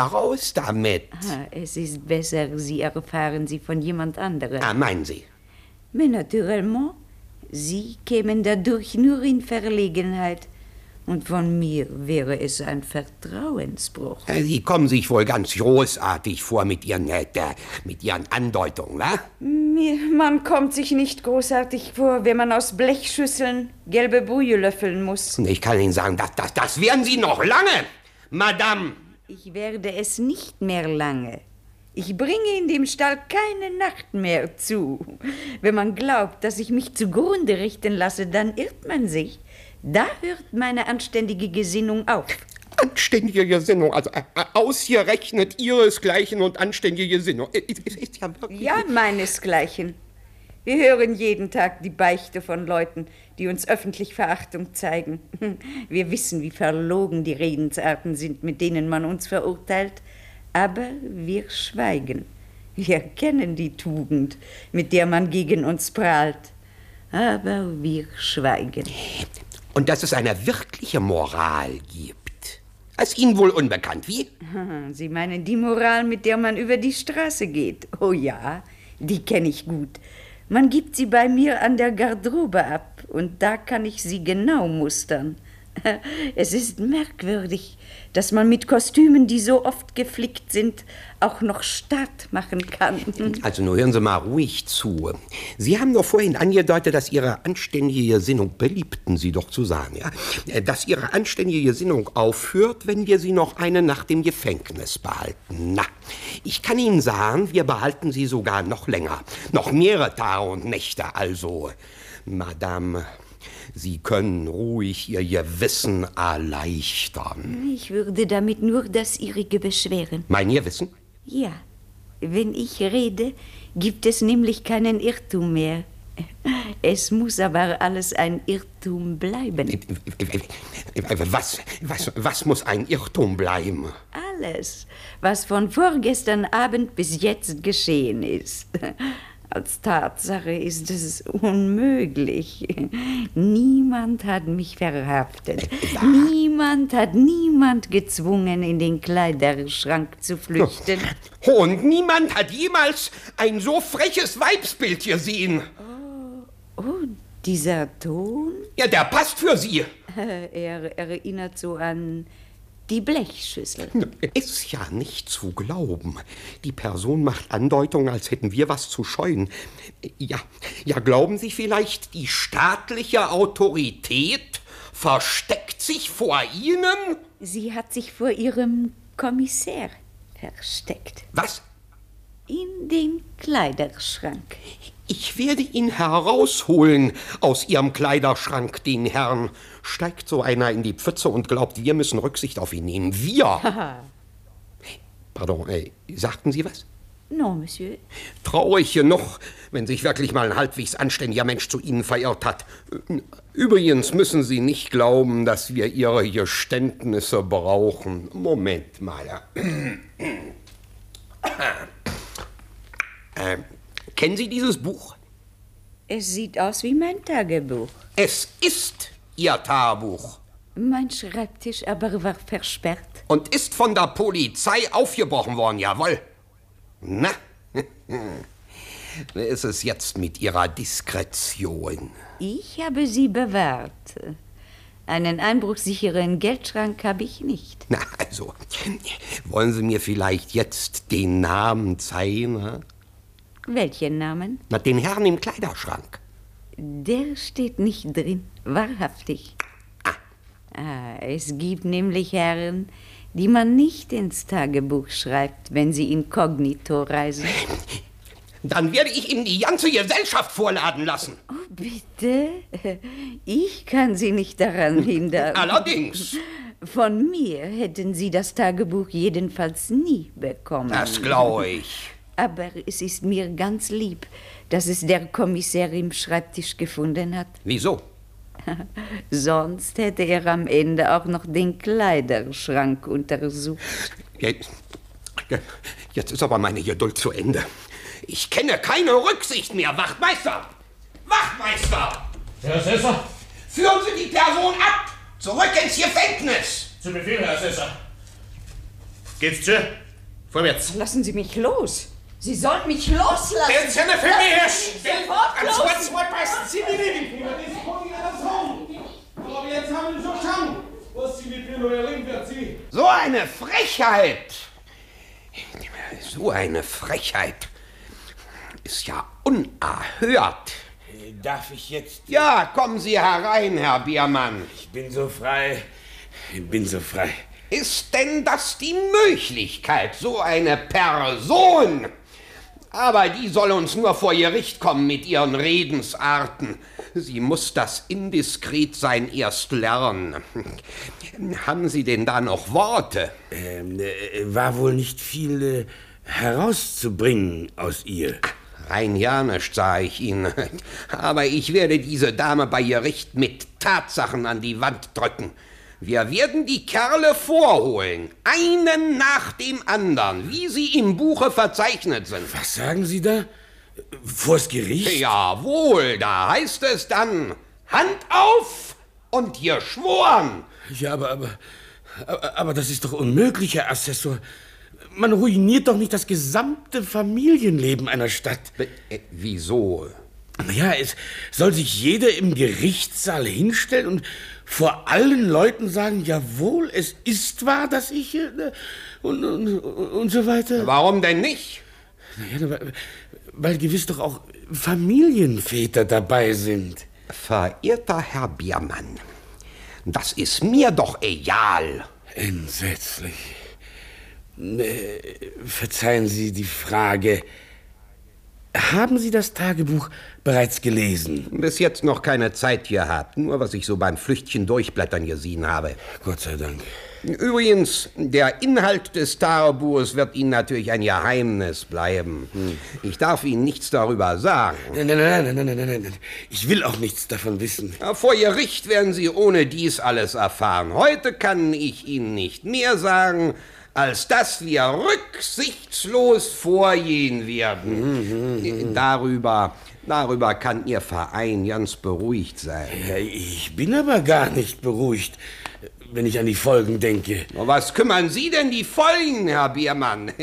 Es ist besser, Sie erfahren sie von jemand anderem. Ah, meinen Sie? Mais naturellement, Sie kämen dadurch nur in Verlegenheit. Und von mir wäre es ein Vertrauensbruch. Sie kommen sich wohl ganz großartig vor mit Ihren Andeutungen, wa? Man kommt sich nicht großartig vor, wenn man aus Blechschüsseln gelbe Brühe löffeln muss. Ich kann Ihnen sagen, das werden Sie noch lange, Madame. Ich werde es nicht mehr lange. Ich bringe in dem Stall keine Nacht mehr zu. Wenn man glaubt, dass ich mich zugrunde richten lasse, dann irrt man sich. Da hört meine anständige Gesinnung auf. Anständige Gesinnung, also ausgerechnet Ihresgleichen und anständige Gesinnung. Ist ja wirklich... Ja, meinesgleichen. Wir hören jeden Tag die Beichte von Leuten, die uns öffentlich Verachtung zeigen. Wir wissen, wie verlogen die Redensarten sind, mit denen man uns verurteilt. Aber wir schweigen. Wir kennen die Tugend, mit der man gegen uns prahlt. Aber wir schweigen. Und dass es eine wirkliche Moral gibt, ist Ihnen wohl unbekannt, wie? Sie meinen die Moral, mit der man über die Straße geht? Oh ja, die kenne ich gut. Man gibt sie bei mir an der Garderobe ab und da kann ich sie genau mustern. Es ist merkwürdig, dass man mit Kostümen, die so oft geflickt sind, auch noch Staat machen kann. Also nur hören Sie mal ruhig zu. Sie haben doch vorhin angedeutet, dass Ihre anständige Gesinnung, beliebten Sie doch zu sagen, ja, dass Ihre anständige Gesinnung aufhört, wenn wir Sie noch eine Nacht im Gefängnis behalten. Na, ich kann Ihnen sagen, wir behalten Sie sogar noch länger, noch mehrere Tage und Nächte. Also, Madame, Sie können ruhig Ihr Gewissen erleichtern. Ich würde damit nur das Ihrige beschweren. Mein Gewissen? Ja, wenn ich rede, gibt es nämlich keinen Irrtum mehr. Es muss aber alles ein Irrtum bleiben. Was muss ein Irrtum bleiben? Alles, was von vorgestern Abend bis jetzt geschehen ist. Als Tatsache ist es unmöglich. Niemand hat mich verhaftet. Niemand hat niemand gezwungen, in den Kleiderschrank zu flüchten. Und niemand hat jemals ein so freches Weibsbild gesehen. Oh, dieser Ton? Ja, der passt für Sie. Er erinnert so an die Blechschüssel. Ist ja nicht zu glauben. Die Person macht Andeutungen, als hätten wir was zu scheuen. Ja, glauben Sie vielleicht, die staatliche Autorität versteckt sich vor Ihnen? Sie hat sich vor Ihrem Kommissär versteckt. Was? In den Kleiderschrank. Ich werde ihn herausholen aus Ihrem Kleiderschrank, den Herrn. Steigt so einer in die Pfütze und glaubt, wir müssen Rücksicht auf ihn nehmen. Wir! Pardon, sagten Sie was? Non, Monsieur. Traurig genug, wenn sich wirklich mal ein halbwegs anständiger Mensch zu Ihnen verirrt hat. Übrigens müssen Sie nicht glauben, dass wir Ihre Geständnisse brauchen. Moment mal. Kennen Sie dieses Buch? Es sieht aus wie mein Tagebuch. Es ist Ihr Tagebuch. Mein Schreibtisch aber war versperrt. Und ist von der Polizei aufgebrochen worden, jawohl. Na, wie ist es jetzt mit Ihrer Diskretion? Ich habe sie bewahrt. Einen einbruchsicheren Geldschrank habe ich nicht. Na, also, wollen Sie mir vielleicht jetzt den Namen zeigen? Ne? Welchen Namen? Na, den Herrn im Kleiderschrank. Der steht nicht drin, wahrhaftig. Es gibt nämlich Herren, die man nicht ins Tagebuch schreibt, wenn sie inkognito reisen. Dann werde ich ihm die ganze Gesellschaft vorladen lassen. Oh, bitte? Ich kann Sie nicht daran hindern. Allerdings. Von mir hätten Sie das Tagebuch jedenfalls nie bekommen. Das glaube ich. Aber es ist mir ganz lieb, dass es der Kommissär im Schreibtisch gefunden hat. Wieso? Sonst hätte er am Ende auch noch den Kleiderschrank untersucht. Jetzt ist aber meine Geduld zu Ende. Ich kenne keine Rücksicht mehr, Wachtmeister! Wachtmeister! Herr Assessor? Führen Sie die Person ab! Zurück ins Gefängnis! Zu Befehl, Herr Assessor. Geht's, Tschö? Vorwärts. Lassen Sie mich los! Sie sollen mich loslassen! Jetzt eine für mich her! Sofort los! Sie aber jetzt haben Sie schon Scham! Was Sie mit mir nur wird Sie? So eine Frechheit! So eine Frechheit! Ist ja unerhört! Darf ich jetzt... Ja, kommen Sie herein, Herr Biermann. Ich bin so frei. Ist denn das die Möglichkeit, so eine Person? Aber die soll uns nur vor Gericht kommen mit ihren Redensarten. Sie muss das Indiskretsein erst lernen. Haben Sie denn da noch Worte? War wohl nicht viel herauszubringen aus ihr. Rein ja nicht, sah ich Ihnen. Aber ich werde diese Dame bei Gericht mit Tatsachen an die Wand drücken. Wir werden die Kerle vorholen, einen nach dem anderen, wie sie im Buche verzeichnet sind. Was sagen Sie da? Vors Gericht? Jawohl, da heißt es dann, Hand auf und geschworen. Ja, aber das ist doch unmöglich, Herr Assessor. Man ruiniert doch nicht das gesamte Familienleben einer Stadt. Wieso? Naja, es soll sich jeder im Gerichtssaal hinstellen und vor allen Leuten sagen, jawohl, es ist wahr, dass ich und so weiter. Warum denn nicht? Naja, weil gewiss doch auch Familienväter dabei sind. Verehrter Herr Biermann, das ist mir doch egal. Entsetzlich. Verzeihen Sie die Frage. Haben Sie das Tagebuch bereits gelesen? Bis jetzt noch keine Zeit gehabt, nur was ich so beim Flüchtchen durchblättern gesehen habe. Gott sei Dank. Übrigens, der Inhalt des Tagebuchs wird Ihnen natürlich ein Geheimnis bleiben. Ich darf Ihnen nichts darüber sagen. Nein. Ich will auch nichts davon wissen. Vor Gericht werden Sie ohne dies alles erfahren. Heute kann ich Ihnen nicht mehr sagen, als dass wir rücksichtslos vorgehen werden. Darüber kann Ihr Verein ganz beruhigt sein. Ja, ich bin aber gar nicht beruhigt, wenn ich an die Folgen denke. Was kümmern Sie denn die Folgen, Herr Biermann?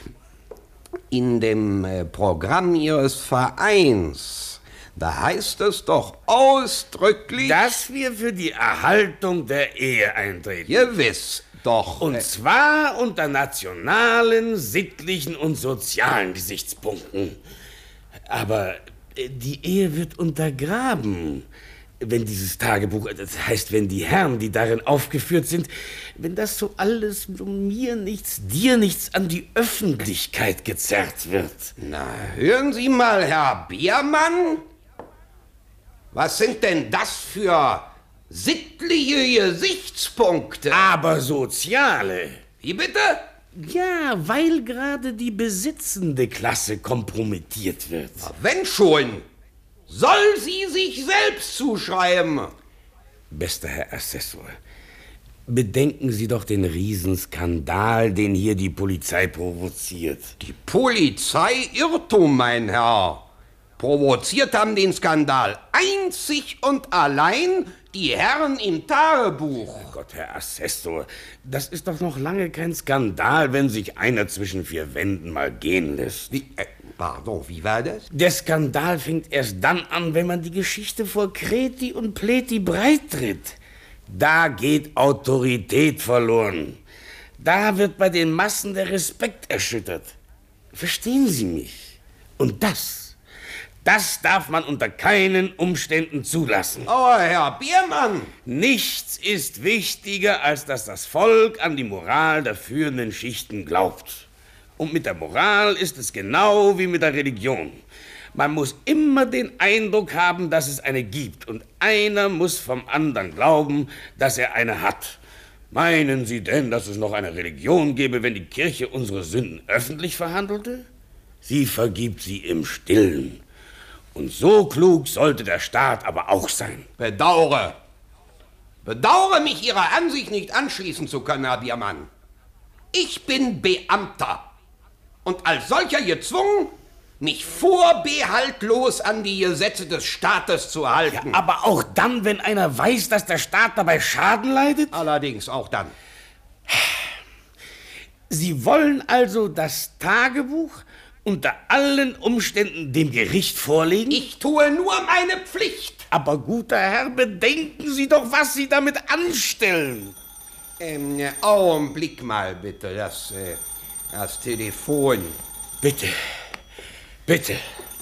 In dem Programm Ihres Vereins, da heißt es doch ausdrücklich, dass wir für die Erhaltung der Ehe eintreten. Gewiss. Doch. Und zwar unter nationalen, sittlichen und sozialen Gesichtspunkten. Aber die Ehe wird untergraben, wenn dieses Tagebuch, das heißt, wenn die Herren, die darin aufgeführt sind, wenn das so alles mir nichts, dir nichts an die Öffentlichkeit gezerrt wird. Na, hören Sie mal, Herr Biermann. Was sind denn das für sittliche Gesichtspunkte? Aber soziale. Wie bitte? Ja, weil gerade die besitzende Klasse kompromittiert wird. Na, wenn schon, soll sie sich selbst zuschreiben. Bester Herr Assessor, bedenken Sie doch den Riesenskandal, den hier die Polizei provoziert. Die Polizei? Irrtum, mein Herr. Provoziert haben den Skandal einzig und allein die Herren im Tagebuch. Oh Gott, Herr Assessor, das ist doch noch lange kein Skandal, wenn sich einer zwischen vier Wänden mal gehen lässt. Pardon, wie war das? Der Skandal fängt erst dann an, wenn man die Geschichte vor Kreti und Pleti breit tritt. Da geht Autorität verloren. Da wird bei den Massen der Respekt erschüttert. Verstehen Sie mich? Und das darf man unter keinen Umständen zulassen. Oh, Herr Biermann! Nichts ist wichtiger, als dass das Volk an die Moral der führenden Schichten glaubt. Und mit der Moral ist es genau wie mit der Religion. Man muss immer den Eindruck haben, dass es eine gibt. Und einer muss vom anderen glauben, dass er eine hat. Meinen Sie denn, dass es noch eine Religion gäbe, wenn die Kirche unsere Sünden öffentlich verhandelte? Sie vergibt sie im Stillen. Und so klug sollte der Staat aber auch sein. Bedauere, mich Ihrer Ansicht nicht anschließen zu können, Herr Biermann. Ich bin Beamter und als solcher gezwungen, mich vorbehaltlos an die Gesetze des Staates zu halten. Ja, aber auch dann, wenn einer weiß, dass der Staat dabei Schaden leidet? Allerdings, auch dann. Sie wollen also das Tagebuch unter allen Umständen dem Gericht vorlegen? Ich tue nur meine Pflicht. Aber guter Herr, bedenken Sie doch, was Sie damit anstellen. Augenblick mal bitte, das Telefon. Bitte.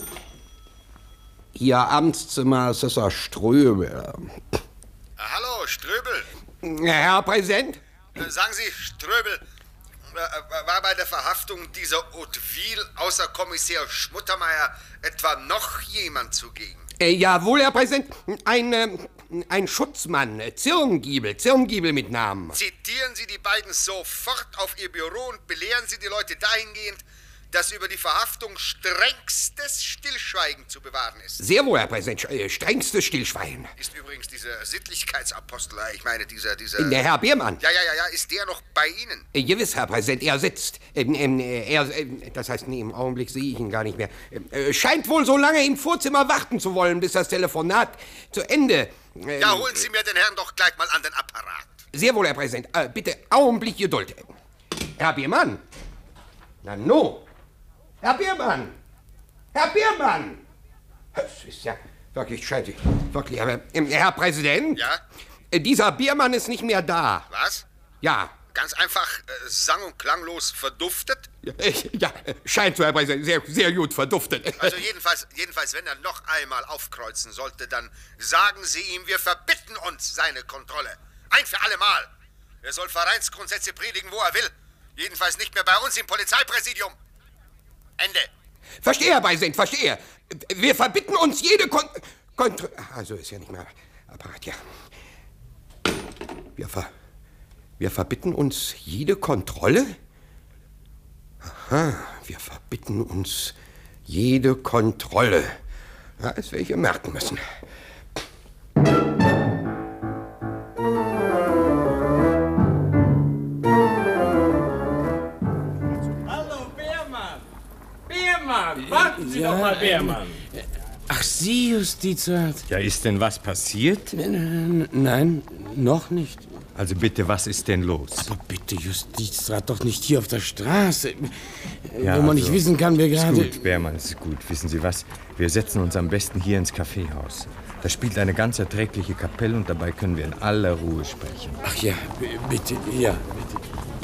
Hier Amtszimmer Assessor Ströbel. Hallo, Ströbel. Herr Präsident? Sagen Sie, Ströbel, war bei der Verhaftung dieser Hauteville außer Kommissar Schmuttermeier etwa noch jemand zugegen? Jawohl, Herr Präsident. Ein Schutzmann, Zirngiebel mit Namen. Zitieren Sie die beiden sofort auf Ihr Büro und belehren Sie die Leute dahingehend, dass über die Verhaftung strengstes Stillschweigen zu bewahren ist. Sehr wohl, Herr Präsident, strengstes Stillschweigen. Ist übrigens dieser Sittlichkeitsapostel, ich meine dieser... Der Herr Biermann. Ja, ist der noch bei Ihnen? Gewiss, Herr Präsident, er sitzt. Das heißt, nee, im Augenblick sehe ich ihn gar nicht mehr. Scheint wohl so lange im Vorzimmer warten zu wollen, bis das Telefonat zu Ende... Ja, holen Sie mir den Herrn doch gleich mal an den Apparat. Sehr wohl, Herr Präsident. Bitte, Augenblick Geduld. Herr Biermann. Na no. Herr Biermann! Das ist ja wirklich schrecklich. Wirklich, aber, Herr Präsident? Ja? Dieser Biermann ist nicht mehr da. Was? Ja. Ganz einfach sang- und klanglos verduftet? Ja, scheint so, Herr Präsident, sehr, sehr gut verduftet. Also jedenfalls, wenn er noch einmal aufkreuzen sollte, dann sagen Sie ihm, wir verbitten uns seine Kontrolle. Ein für alle Mal. Er soll Vereinsgrundsätze predigen, wo er will. Jedenfalls nicht mehr bei uns im Polizeipräsidium. Ende. Verstehe, Herr Präsident, verstehe. Wir verbitten uns jede Kontrolle. Also ist ja nicht mehr Apparat, ja. Wir verbitten uns jede Kontrolle? Aha, wir verbitten uns jede Kontrolle. Ja, das werde ich merken müssen. Hallo, Beermann! Beermann! Warten Sie doch mal, Beermann! Ach, Sie, Justizrat. Ja, ist denn was passiert? Nein, noch nicht. Also bitte, was ist denn los? Aber bitte, Justizrat, doch nicht hier auf der Straße. Ja, wo man nicht wissen kann, wer gerade... Ist gut, Beermann, ist gut. Wissen Sie was? Wir setzen uns am besten hier ins Kaffeehaus. Da spielt eine ganz erträgliche Kapelle und dabei können wir in aller Ruhe sprechen. Ach ja, bitte, ja, bitte.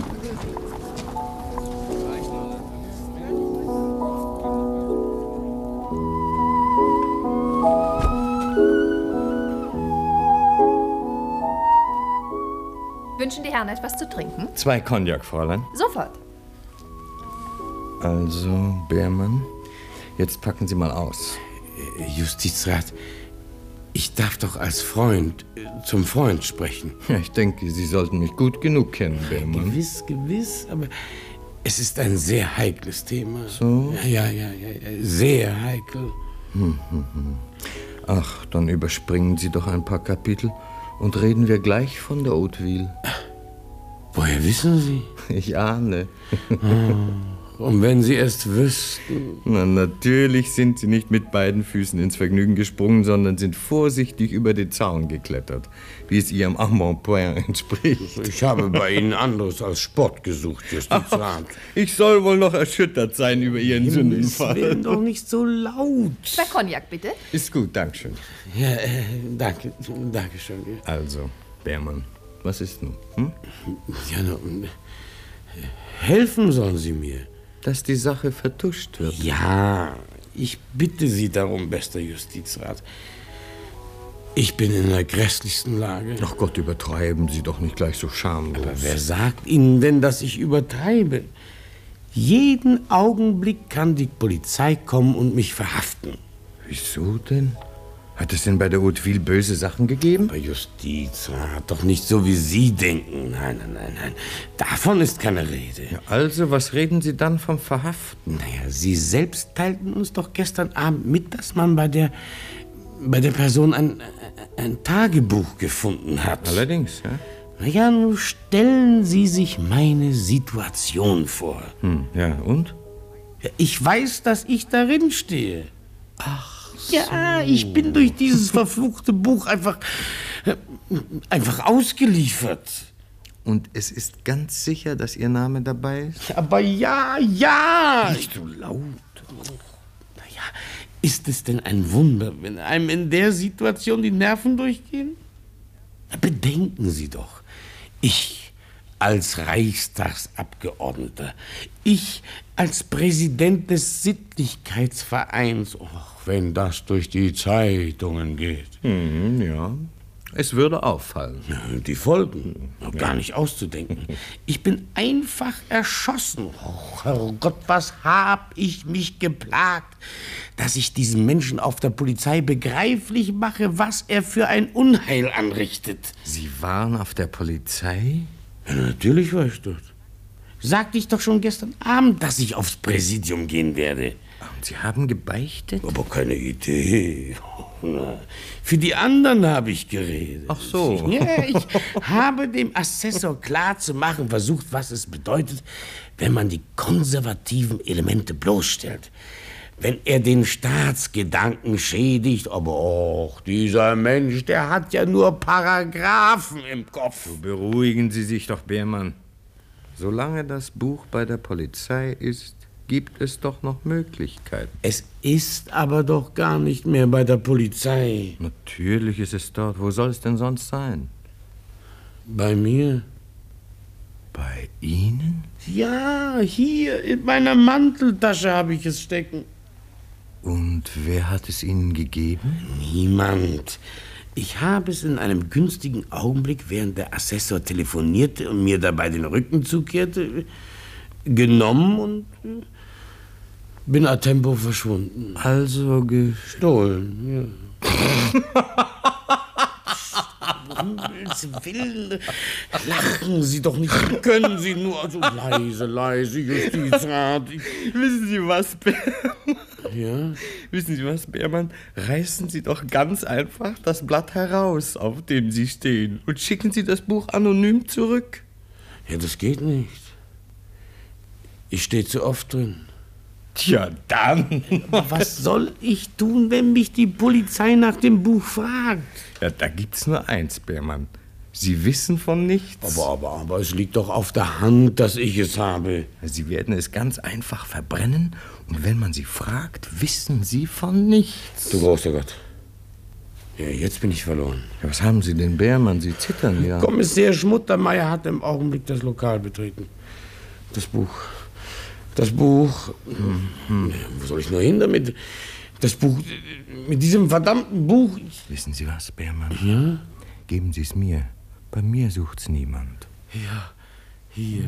Wünschen die Herren etwas zu trinken? 2 Cognac, Fräulein. Sofort. Also, Beermann, jetzt packen Sie mal aus. Justizrat, ich darf doch als Freund zum Freund sprechen. Ja, ich denke, Sie sollten mich gut genug kennen, Beermann. Gewiss, aber es ist ein sehr heikles Thema. So? Ja, sehr heikel. Ach, dann überspringen Sie doch ein paar Kapitel und reden wir gleich von der Hauteville. Woher wissen Sie? Ich ahne. Und wenn Sie es wüssten? Na, natürlich sind Sie nicht mit beiden Füßen ins Vergnügen gesprungen, sondern sind vorsichtig über den Zaun geklettert, wie es Ihrem Embonpoint entspricht. Ich habe bei Ihnen anderes als Sport gesucht, Justizrat. Ich soll wohl noch erschüttert sein über Ihren Sündenfall. Werden doch nicht so laut. 2 Cognac, bitte. Ist gut, Dankeschön. Ja, danke schön. Also, Beermann, was ist nun? Hm? Ja, helfen sollen Sie mir. Dass die Sache vertuscht wird. Ja, ich bitte Sie darum, bester Justizrat. Ich bin in der grässlichsten Lage. Ach Gott, übertreiben Sie doch nicht gleich so schamlos. Aber wer sagt Ihnen denn, dass ich übertreibe? Jeden Augenblick kann die Polizei kommen und mich verhaften. Wieso denn? Hat es denn bei der Hauteville böse Sachen gegeben? Aber Justizrat, doch nicht so, wie Sie denken. Nein. Davon ist keine Rede. Ja, also, was reden Sie dann vom Verhaften? Naja, Sie selbst teilten uns doch gestern Abend mit, dass man bei der Person ein Tagebuch gefunden hat. Allerdings, ja. Naja, nun stellen Sie sich meine Situation vor. Ja, und? Ja, ich weiß, dass ich darin stehe. Ach. Ja, ich bin durch dieses verfluchte Buch einfach ausgeliefert. Und es ist ganz sicher, dass Ihr Name dabei ist? Aber ja! Nicht so laut. Naja, ist es denn ein Wunder, wenn einem in der Situation die Nerven durchgehen? Bedenken Sie doch, ich als Reichstagsabgeordneter, ich als Präsident des Sittlichkeitsvereins, wenn das durch die Zeitungen geht. Ja, es würde auffallen. Ja, die Folgen, gar nicht auszudenken. Ich bin einfach erschossen. Oh, Herrgott, was hab ich mich geplagt, dass ich diesem Menschen auf der Polizei begreiflich mache, was er für ein Unheil anrichtet. Sie waren auf der Polizei? Ja, natürlich war ich dort. Sagte ich doch schon gestern Abend, dass ich aufs Präsidium gehen werde. Und Sie haben gebeichtet? Aber keine Idee. Für die anderen habe ich geredet. Ach so. Ja, ich habe dem Assessor klarzumachen versucht, was es bedeutet, wenn man die konservativen Elemente bloßstellt. Wenn er den Staatsgedanken schädigt, aber dieser Mensch, der hat ja nur Paragraphen im Kopf. So, beruhigen Sie sich doch, Beermann. Solange das Buch bei der Polizei ist, gibt es doch noch Möglichkeiten. Es ist aber doch gar nicht mehr bei der Polizei. Natürlich ist es dort. Wo soll es denn sonst sein? Bei mir. Bei Ihnen? Ja, hier in meiner Manteltasche habe ich es stecken. Und wer hat es Ihnen gegeben? Niemand. Ich habe es in einem günstigen Augenblick, während der Assessor telefonierte und mir dabei den Rücken zukehrte, genommen und bin a tempo verschwunden. Also gestohlen, ja. Um Himmels Willen, lachen Sie doch nicht, können Sie nur, also leise, Justizrat. Wissen Sie was, Beermann? Ja? Wissen Sie was, Beermann? Reißen Sie doch ganz einfach das Blatt heraus, auf dem Sie stehen, und schicken Sie das Buch anonym zurück. Ja, das geht nicht. Ich stehe zu oft drin. Tja, dann. Was soll ich tun, wenn mich die Polizei nach dem Buch fragt? Ja, da gibt's nur eins, Beermann. Sie wissen von nichts. Aber es liegt doch auf der Hand, dass ich es habe. Sie werden es ganz einfach verbrennen, und wenn man Sie fragt, wissen Sie von nichts. Du großer Gott. Ja, jetzt bin ich verloren. Ja, was haben Sie denn, Beermann? Sie zittern ja. Kommissär Schmuttermeier hat im Augenblick das Lokal betreten. Das Buch. Wo soll ich nur hin damit? Das Buch. Mit diesem verdammten Buch. Wissen Sie was, Beermann? Ja? Geben Sie es mir. Bei mir sucht's niemand. Ja, hier.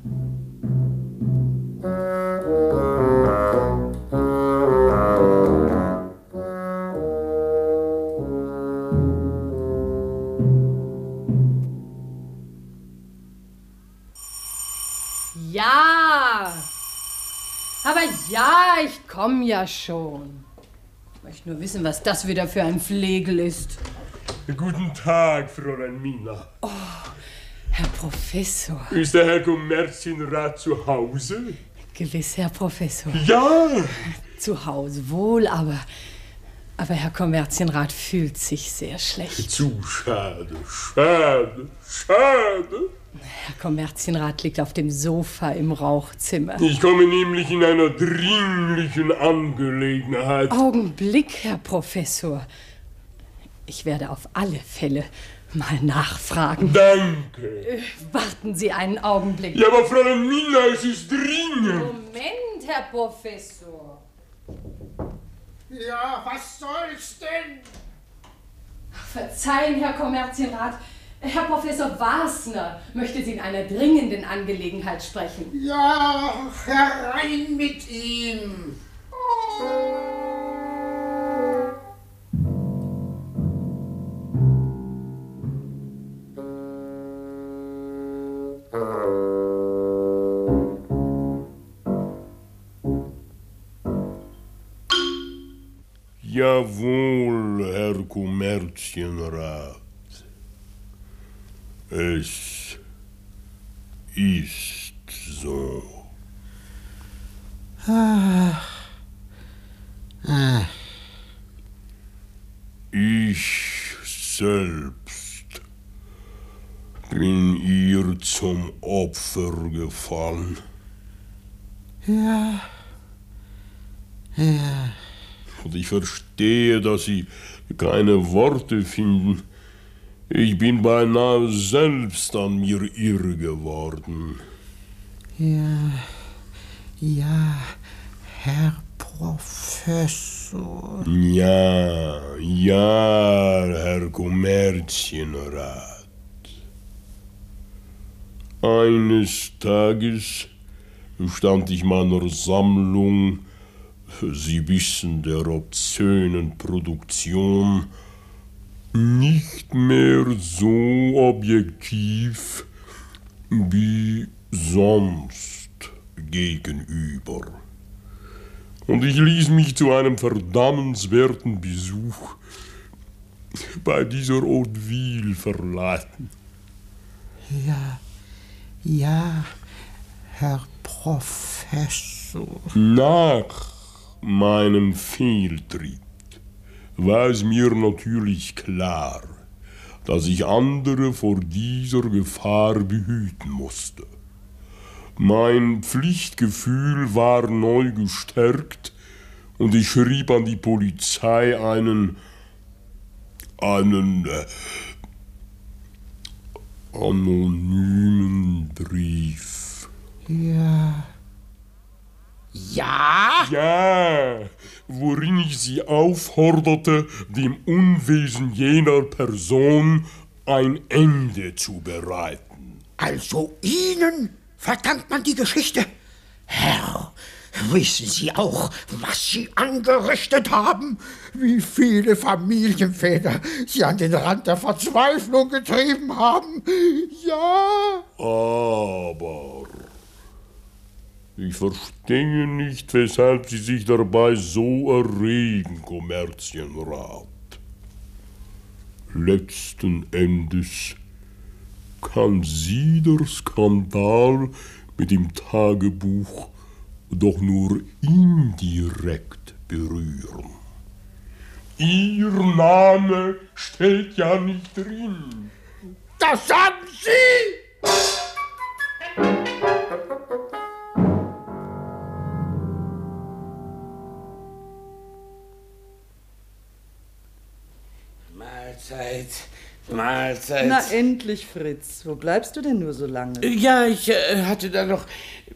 Ja! Aber ja, ich komme ja schon. Ich möchte nur wissen, was das wieder für ein Flegel ist. Guten Tag, Fräulein Mina. Oh, Herr Professor. Ist der Herr Kommerzienrat zu Hause? Gewiss, Herr Professor. Ja! Zu Hause wohl, aber Herr Kommerzienrat fühlt sich sehr schlecht. Zu schade. Herr Kommerzienrat liegt auf dem Sofa im Rauchzimmer. Ich komme nämlich in einer dringlichen Angelegenheit. Augenblick, Herr Professor. Ich werde auf alle Fälle mal nachfragen. Danke. Warten Sie einen Augenblick. Ja, aber Fräulein Mina, es ist dringend. Moment, Herr Professor. Ja, was soll's denn? Verzeihen, Herr Kommerzienrat. Herr Professor Wasner möchte Sie in einer dringenden Angelegenheit sprechen. Ja, herein mit ihm. Jawohl, Herr Kommerzienrat. Es ist so. Ich selbst bin ihr zum Opfer gefallen. Ja. Und ich verstehe, dass Sie keine Worte finden. Ich bin beinahe selbst an mir irre geworden. Ja, Herr Professor. Ja, Herr Kommerzienrat. Eines Tages stand ich meiner Sammlung, Sie wissen, der obszönen Produktion, nicht mehr so objektiv wie sonst gegenüber. Und ich ließ mich zu einem verdammenswerten Besuch bei dieser Hauteville verleiten. Ja, Herr Professor. Nach meinem Fehltritt war es mir natürlich klar, dass ich andere vor dieser Gefahr behüten musste. Mein Pflichtgefühl war neu gestärkt und ich schrieb an die Polizei einen anonymen Brief. Ja. Ja? Ja, worin ich sie aufforderte, dem Unwesen jener Person ein Ende zu bereiten. Also Ihnen verdankt man die Geschichte? Herr, wissen Sie auch, was Sie angerichtet haben? Wie viele Familienväter Sie an den Rand der Verzweiflung getrieben haben? Ja. Aber ich verstehe nicht, weshalb Sie sich dabei so erregen, Kommerzienrat. Letzten Endes kann Sie der Skandal mit dem Tagebuch doch nur indirekt berühren. Ihr Name steht ja nicht drin. Das sagen Sie! Mahlzeit, Mahlzeit. Na endlich, Fritz. Wo bleibst du denn nur so lange? Ja, ich hatte da noch...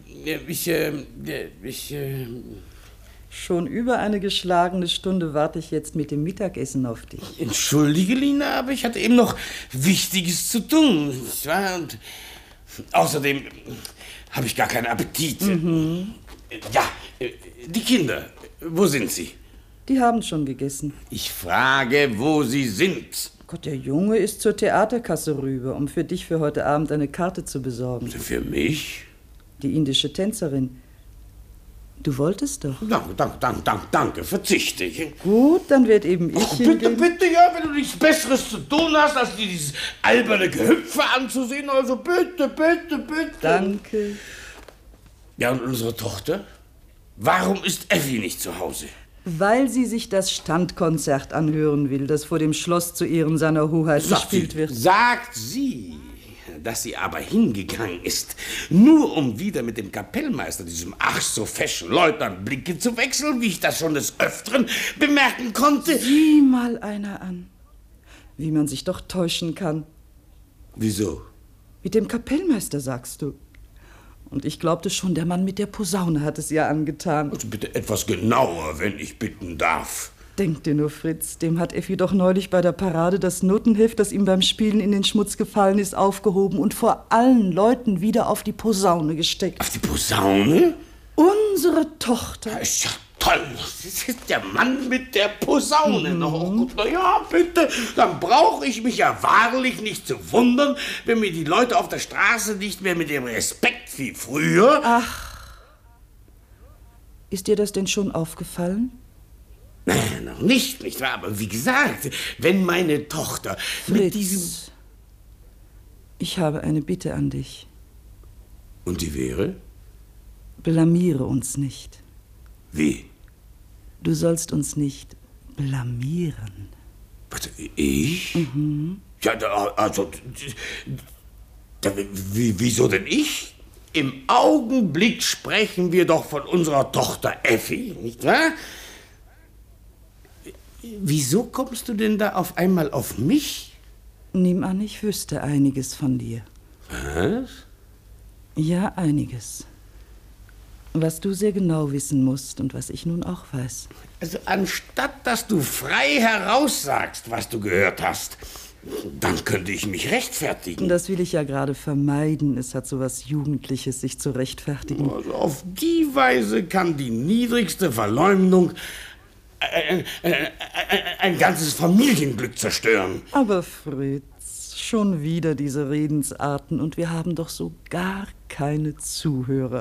Schon über eine geschlagene Stunde warte ich jetzt mit dem Mittagessen auf dich. Entschuldige, Lina, aber ich hatte eben noch Wichtiges zu tun. Nicht wahr? Und außerdem habe ich gar keinen Appetit. Ja, die Kinder, wo sind sie? Die haben schon gegessen. Ich frage, wo sie sind. Gott, der Junge ist zur Theaterkasse rüber, um für dich für heute Abend eine Karte zu besorgen. Für mich? Die indische Tänzerin. Du wolltest doch. Danke, verzichte ich. Gut, dann werd eben ich hingehen. Bitte, ja, wenn du nichts Besseres zu tun hast, als dir dieses alberne Gehüpfe anzusehen, also bitte. Danke. Ja, und unsere Tochter? Warum ist Effi nicht zu Hause? Weil sie sich das Standkonzert anhören will, das vor dem Schloss zu Ehren seiner Hoheit gespielt wird. Sagt sie, dass sie aber hingegangen ist, nur um wieder mit dem Kapellmeister, diesem ach so feschen Leutnant, Blicke zu wechseln, wie ich das schon des Öfteren bemerken konnte. Sieh mal einer an, wie man sich doch täuschen kann. Wieso? Mit dem Kapellmeister, sagst du. Und ich glaubte schon, der Mann mit der Posaune hat es ihr angetan. Also bitte etwas genauer, wenn ich bitten darf. Denk dir nur, Fritz, dem hat Effi doch neulich bei der Parade das Notenheft, das ihm beim Spielen in den Schmutz gefallen ist, aufgehoben und vor allen Leuten wieder auf die Posaune gesteckt. Auf die Posaune? Unsere Tochter. Ist ja toll. Das ist der Mann mit der Posaune. Oh, gut, na ja, bitte. Dann brauche ich mich ja wahrlich nicht zu wundern, wenn mir die Leute auf der Straße nicht mehr mit dem Respekt wie früher... Ach, ist dir das denn schon aufgefallen? Nein, noch nicht wahr? Aber wie gesagt, wenn meine Tochter Fritz, mit diesem... Ich habe eine Bitte an dich. Und die wäre? Blamiere uns nicht. Wie? Du sollst uns nicht blamieren. Was, ich? Ja, wieso denn ich? Im Augenblick sprechen wir doch von unserer Tochter Effi, nicht wahr? Wieso kommst du denn da auf einmal auf mich? Nimm an, ich wüsste einiges von dir. Was? Ja, einiges. Was du sehr genau wissen musst und was ich nun auch weiß. Also anstatt, dass du frei heraussagst, was du gehört hast, dann könnte ich mich rechtfertigen. Das will ich ja gerade vermeiden. Es hat so was Jugendliches, sich zu rechtfertigen. Also auf die Weise kann die niedrigste Verleumdung ein ganzes Familienglück zerstören. Aber Fritz, schon wieder diese Redensarten und wir haben doch so gar keine Zuhörer.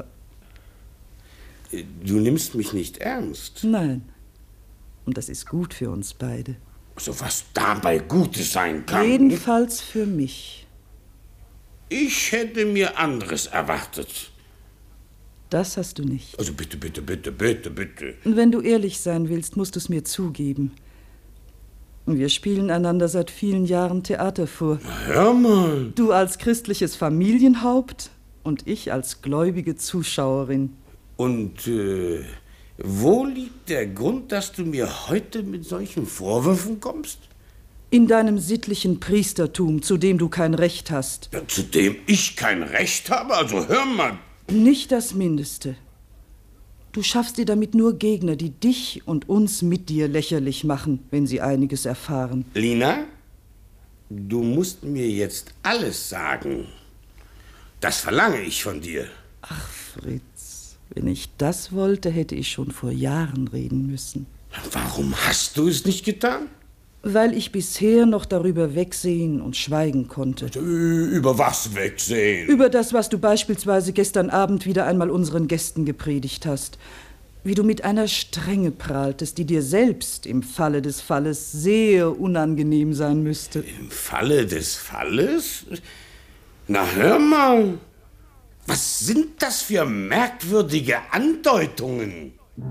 Du nimmst mich nicht ernst? Nein. Und das ist gut für uns beide. Also was dabei Gutes sein kann. Jedenfalls für mich. Ich hätte mir anderes erwartet. Das hast du nicht. Also bitte. Und wenn du ehrlich sein willst, musst du es mir zugeben. Wir spielen einander seit vielen Jahren Theater vor. Na, hör mal. Du als christliches Familienhaupt und ich als gläubige Zuschauerin. Und wo liegt der Grund, dass du mir heute mit solchen Vorwürfen kommst? In deinem sittlichen Priestertum, zu dem du kein Recht hast. Ja, zu dem ich kein Recht habe? Also hör mal. Nicht das Mindeste. Du schaffst dir damit nur Gegner, die dich und uns mit dir lächerlich machen, wenn sie einiges erfahren. Lina, du musst mir jetzt alles sagen. Das verlange ich von dir. Ach, Fritz, wenn ich das wollte, hätte ich schon vor Jahren reden müssen. Warum hast du es nicht getan? Weil ich bisher noch darüber wegsehen und schweigen konnte. Über was wegsehen? Über das, was du beispielsweise gestern Abend wieder einmal unseren Gästen gepredigt hast. Wie du mit einer Strenge prahltest, die dir selbst im Falle des Falles sehr unangenehm sein müsste. Im Falle des Falles? Na, hör mal. Was sind das für merkwürdige Andeutungen?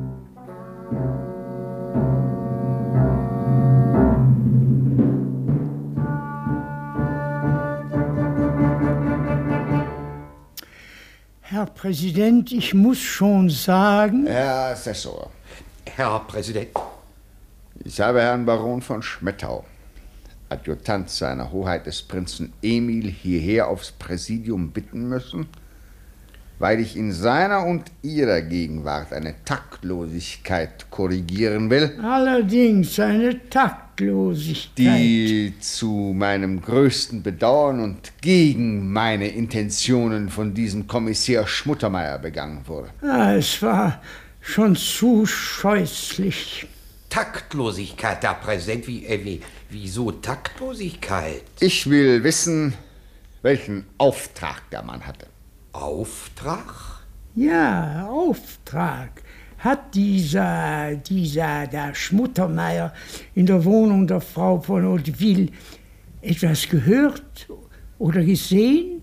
Herr Präsident, ich muss schon sagen... Herr Assessor. Herr Präsident. Ich habe Herrn Baron von Schmettau, Adjutant seiner Hoheit des Prinzen Emil, hierher aufs Präsidium bitten müssen, weil ich in seiner und Ihrer Gegenwart eine Taktlosigkeit korrigieren will. Allerdings eine Taktlosigkeit. Die zu meinem größten Bedauern und gegen meine Intentionen von diesem Kommissär Schmuttermeier begangen wurde. Es war schon zu scheußlich. Taktlosigkeit, Herr Präsident. Wieso Taktlosigkeit? Ich will wissen, welchen Auftrag der Mann hatte. Auftrag? Ja, Auftrag. Hat dieser der Schmuttermeier in der Wohnung der Frau von Hauteville etwas gehört oder gesehen?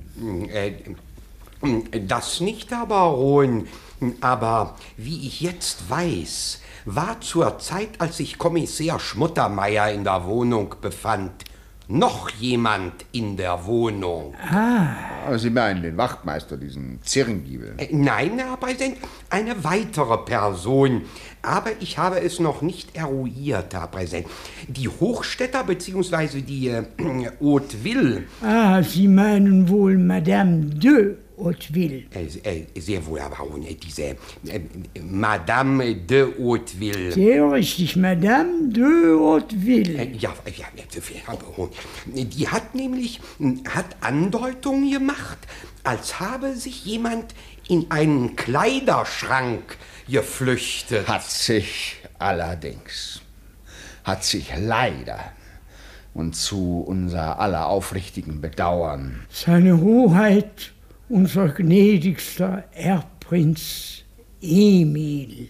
Das nicht, Herr Baron. Aber wie ich jetzt weiß, war zur Zeit, als sich Kommissär Schmuttermeier in der Wohnung befand, noch jemand in der Wohnung. Sie meinen den Wachtmeister, diesen Zirngiebel? Nein, Herr Präsident, eine weitere Person. Aber ich habe es noch nicht eruiert, Herr Präsident. Die Hochstädter bzw. die Hauteville. Sie meinen wohl Madame de Hauteville. Sehr wohl, Herr Baron, diese Madame de Hauteville. Sehr richtig, Madame de Hauteville. Ja, Herr Baron. Die hat nämlich Andeutungen gemacht, als habe sich jemand in einen Kleiderschrank geflüchtet. Hat sich allerdings. Hat sich leider. Und zu unser aller aufrichtigen Bedauern. Seine Hoheit, unser gnädigster Erbprinz Emil.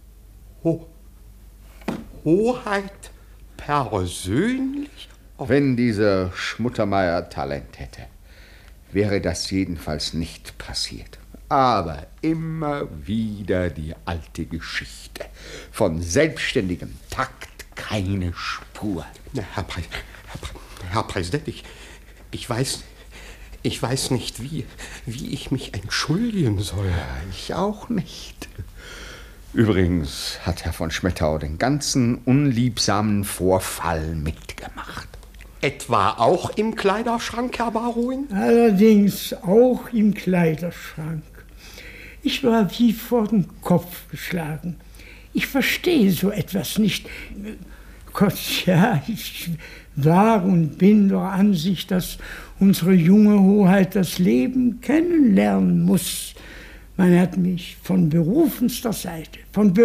Hoheit persönlich? Wenn dieser Schmuttermeier Talent hätte, wäre das jedenfalls nicht passiert. Aber immer wieder die alte Geschichte. Von selbstständigem Takt keine Spur. Herr Präsident, ich weiß nicht, wie ich mich entschuldigen soll. Ich auch nicht. Übrigens hat Herr von Schmettau den ganzen unliebsamen Vorfall mitgemacht. Etwa auch im Kleiderschrank, Herr Baron? Allerdings auch im Kleiderschrank. Ich war wie vor den Kopf geschlagen. Ich verstehe so etwas nicht. Gott, ja, ich war und bin der Ansicht, dass unsere junge Hoheit das Leben kennenlernen muss. Man hat mich von berufenster Seite,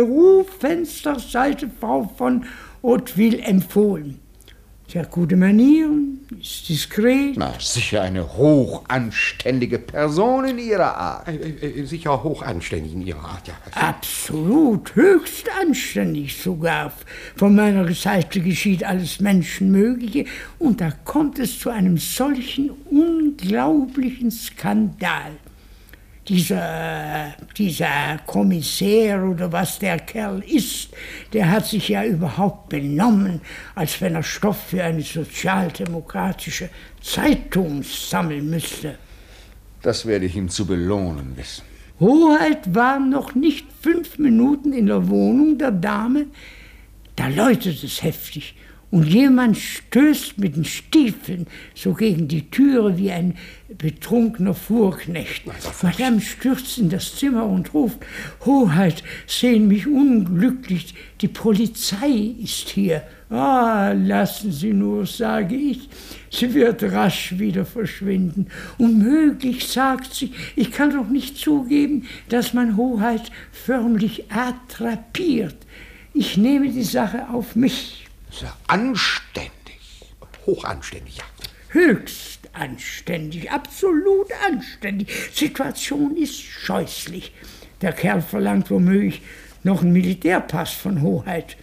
Frau von Hauteville empfohlen. Sie hat gute Manieren, ist diskret. Na, sicher eine hochanständige Person in ihrer Art. Sicher hochanständig in ihrer Art, ja. Absolut, höchst anständig sogar. Von meiner Seite geschieht alles Menschenmögliche. Und da kommt es zu einem solchen unglaublichen Skandal. Dieser Kommissär oder was der Kerl ist, der hat sich ja überhaupt benommen, als wenn er Stoff für eine sozialdemokratische Zeitung sammeln müsste. Das werde ich ihm zu belohnen wissen. Hoheit war noch nicht 5 Minuten in der Wohnung der Dame, da läutet es heftig und jemand stößt mit den Stiefeln so gegen die Türe wie ein betrunkener Fuhrknecht. Madame stürzt in das Zimmer und ruft: Hoheit, sehen mich unglücklich, die Polizei ist hier. Ah, lassen Sie nur, sage ich. Sie wird rasch wieder verschwinden. Unmöglich, sagt sie, ich kann doch nicht zugeben, dass man Hoheit förmlich attrapiert. Ich nehme die Sache auf mich. So anständig, hochanständig, ja. Höchst anständig, absolut anständig. Situation ist scheußlich. Der Kerl verlangt womöglich noch einen Militärpass von Hoheit.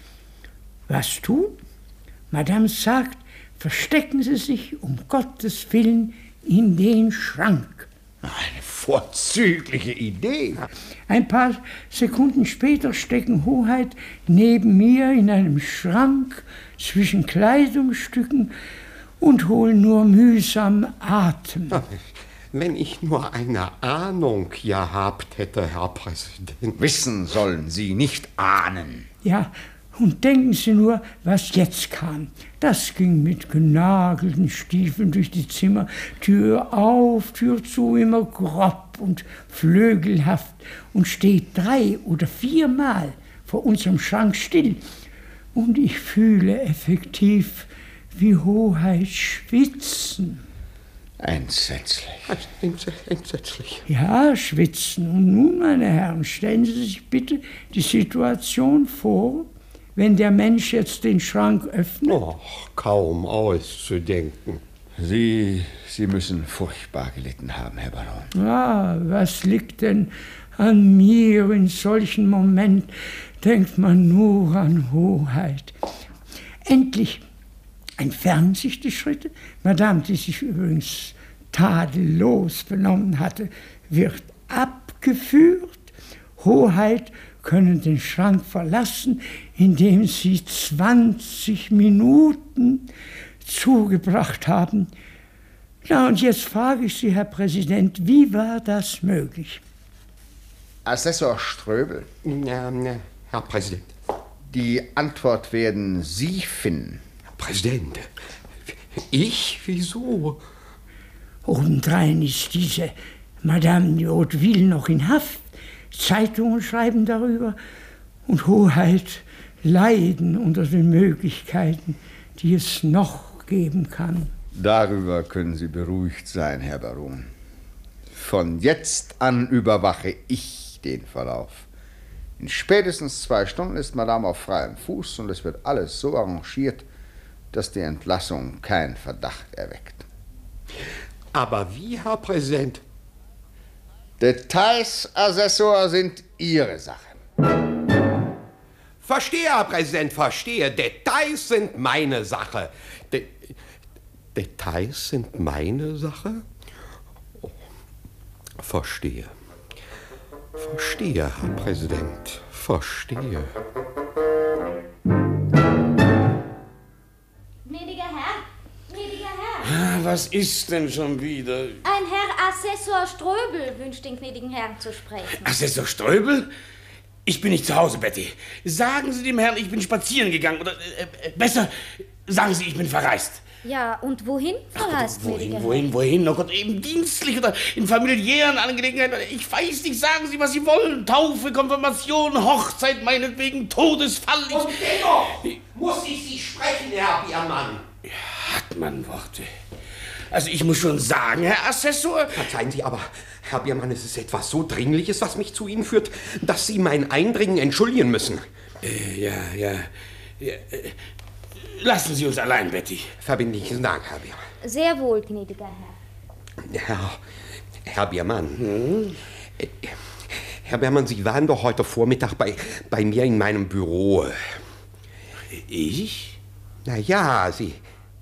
Was tun? Madame sagt, verstecken Sie sich um Gottes Willen in den Schrank. Eine vorzügliche Idee. Ein paar Sekunden später stecken Hoheit neben mir in einem Schrank zwischen Kleidungsstücken und holen nur mühsam Atem. Wenn ich nur eine Ahnung gehabt hätte, Herr Präsident. Wissen sollen Sie, nicht ahnen. Ja, und denken Sie nur, was jetzt kam. Das ging mit genagelten Stiefeln durch die Zimmer, Tür auf, Tür zu, immer grob und flögelhaft und steht 3 oder 4 Mal vor unserem Schrank still. Und ich fühle effektiv, wie Hoheit schwitzen. Entsetzlich. Entsetzlich. Ja, schwitzen. Und nun, meine Herren, stellen Sie sich bitte die Situation vor, wenn der Mensch jetzt den Schrank öffnet. Kaum auszudenken. Sie müssen furchtbar gelitten haben, Herr Baron. Ah, was liegt denn an mir in solchen Momenten? Denkt man nur an Hoheit. Endlich entfernen sich die Schritte. Madame, die sich übrigens tadellos benommen hatte, wird abgeführt. Hoheit können den Schrank verlassen, indem sie 20 Minuten zugebracht haben. Na, und jetzt frage ich Sie, Herr Präsident, wie war das möglich? Assessor Ströbel. Ja, Herr Präsident. Die Antwort werden Sie finden. Herr Präsident, ich? Wieso? Obendrein ist diese Madame de Hauteville noch in Haft. Zeitungen schreiben darüber und Hoheit leiden unter den Möglichkeiten, die es noch geben kann. Darüber können Sie beruhigt sein, Herr Baron. Von jetzt an überwache ich den Verlauf. In spätestens 2 Stunden ist Madame auf freiem Fuß und es wird alles so arrangiert, dass die Entlassung keinen Verdacht erweckt. Aber wie, Herr Präsident? Details, Assessor, sind Ihre Sache. Verstehe, Herr Präsident, verstehe. Details sind meine Sache. Details sind meine Sache? Oh, verstehe. Verstehe, Herr Präsident, verstehe. Gnädiger Herr, Was ist denn schon wieder? ein Herr Assessor Ströbel wünscht den gnädigen Herrn zu sprechen. Assessor Ströbel? Ich bin nicht zu Hause, Betty. Sagen Sie dem Herrn, ich bin spazieren gegangen. Oder besser, sagen Sie, ich bin verreist. Ja, und wohin verreist, gnädiger Herr? Wohin? Oh Gott, eben dienstlich oder in familiären Angelegenheiten. Ich weiß nicht, sagen Sie, was Sie wollen. Taufe, Konfirmation, Hochzeit, meinetwegen, Todesfall. Und dennoch muss ich Sie sprechen, Herr Biermann. Hat man Worte. Also ich muss schon sagen, Herr Assessor... Verzeihen Sie aber, Herr Biermann, es ist etwas so Dringliches, was mich zu Ihnen führt, dass Sie mein Eindringen entschuldigen müssen. Ja. Lassen Sie uns allein, Betty. Verbindlichen Dank, Herr Biermann. Sehr wohl, gnädiger Herr. Herr Biermann. Herr Biermann, Sie waren doch heute Vormittag bei mir in meinem Büro. Ich? Na ja, Sie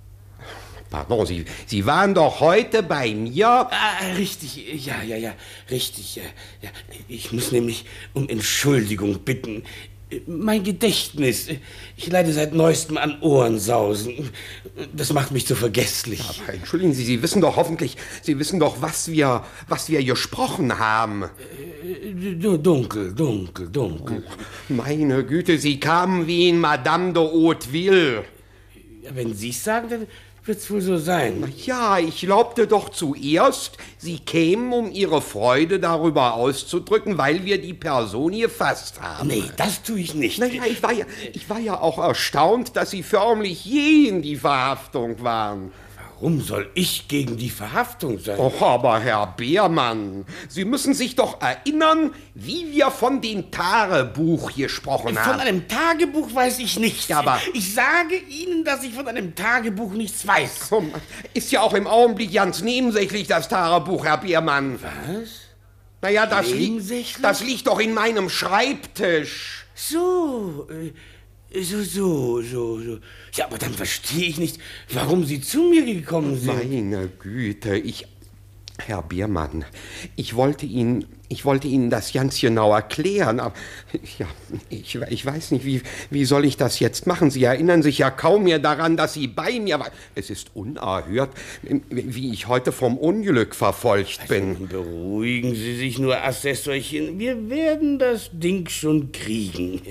waren doch heute bei mir. Richtig, ja, richtig. Ja. Ich muss nämlich um Entschuldigung bitten. Mein Gedächtnis. Ich leide seit Neuestem an Ohrensausen. Das macht mich so vergesslich. Aber entschuldigen Sie, Sie wissen doch hoffentlich, Sie wissen doch, was wir gesprochen haben. Dunkel. Meine Güte, Sie kamen wie in Madame de Hauteville. Wenn Sie es sagen, dann wird's wohl so sein. Ja, ich glaubte doch zuerst, Sie kämen, um Ihre Freude darüber auszudrücken, weil wir die Person gefasst haben. Nee, das tue ich nicht. Naja, ich war ja auch erstaunt, dass Sie förmlich je in die Verhaftung waren. Warum soll ich gegen die Verhaftung sein? Och, aber Herr Beermann, Sie müssen sich doch erinnern, wie wir von dem Tagebuch gesprochen haben. Von einem Tagebuch weiß ich nichts. Aber ich sage Ihnen, dass ich von einem Tagebuch nichts weiß. Komm, ist ja auch im Augenblick ganz nebensächlich, das Tagebuch, Herr Beermann. Was? Naja, das liegt doch in meinem Schreibtisch. So. Ja, aber dann verstehe ich nicht, warum Sie zu mir gekommen sind. Meine Güte, Herr Biermann, ich wollte Ihnen das ganz genau erklären, aber ja, ich weiß nicht, wie soll ich das jetzt machen? Sie erinnern sich ja kaum mehr daran, dass Sie bei mir waren. Es ist unerhört, wie ich heute vom Unglück verfolgt bin. Beruhigen Sie sich nur, Assessorchen. Wir werden das Ding schon kriegen.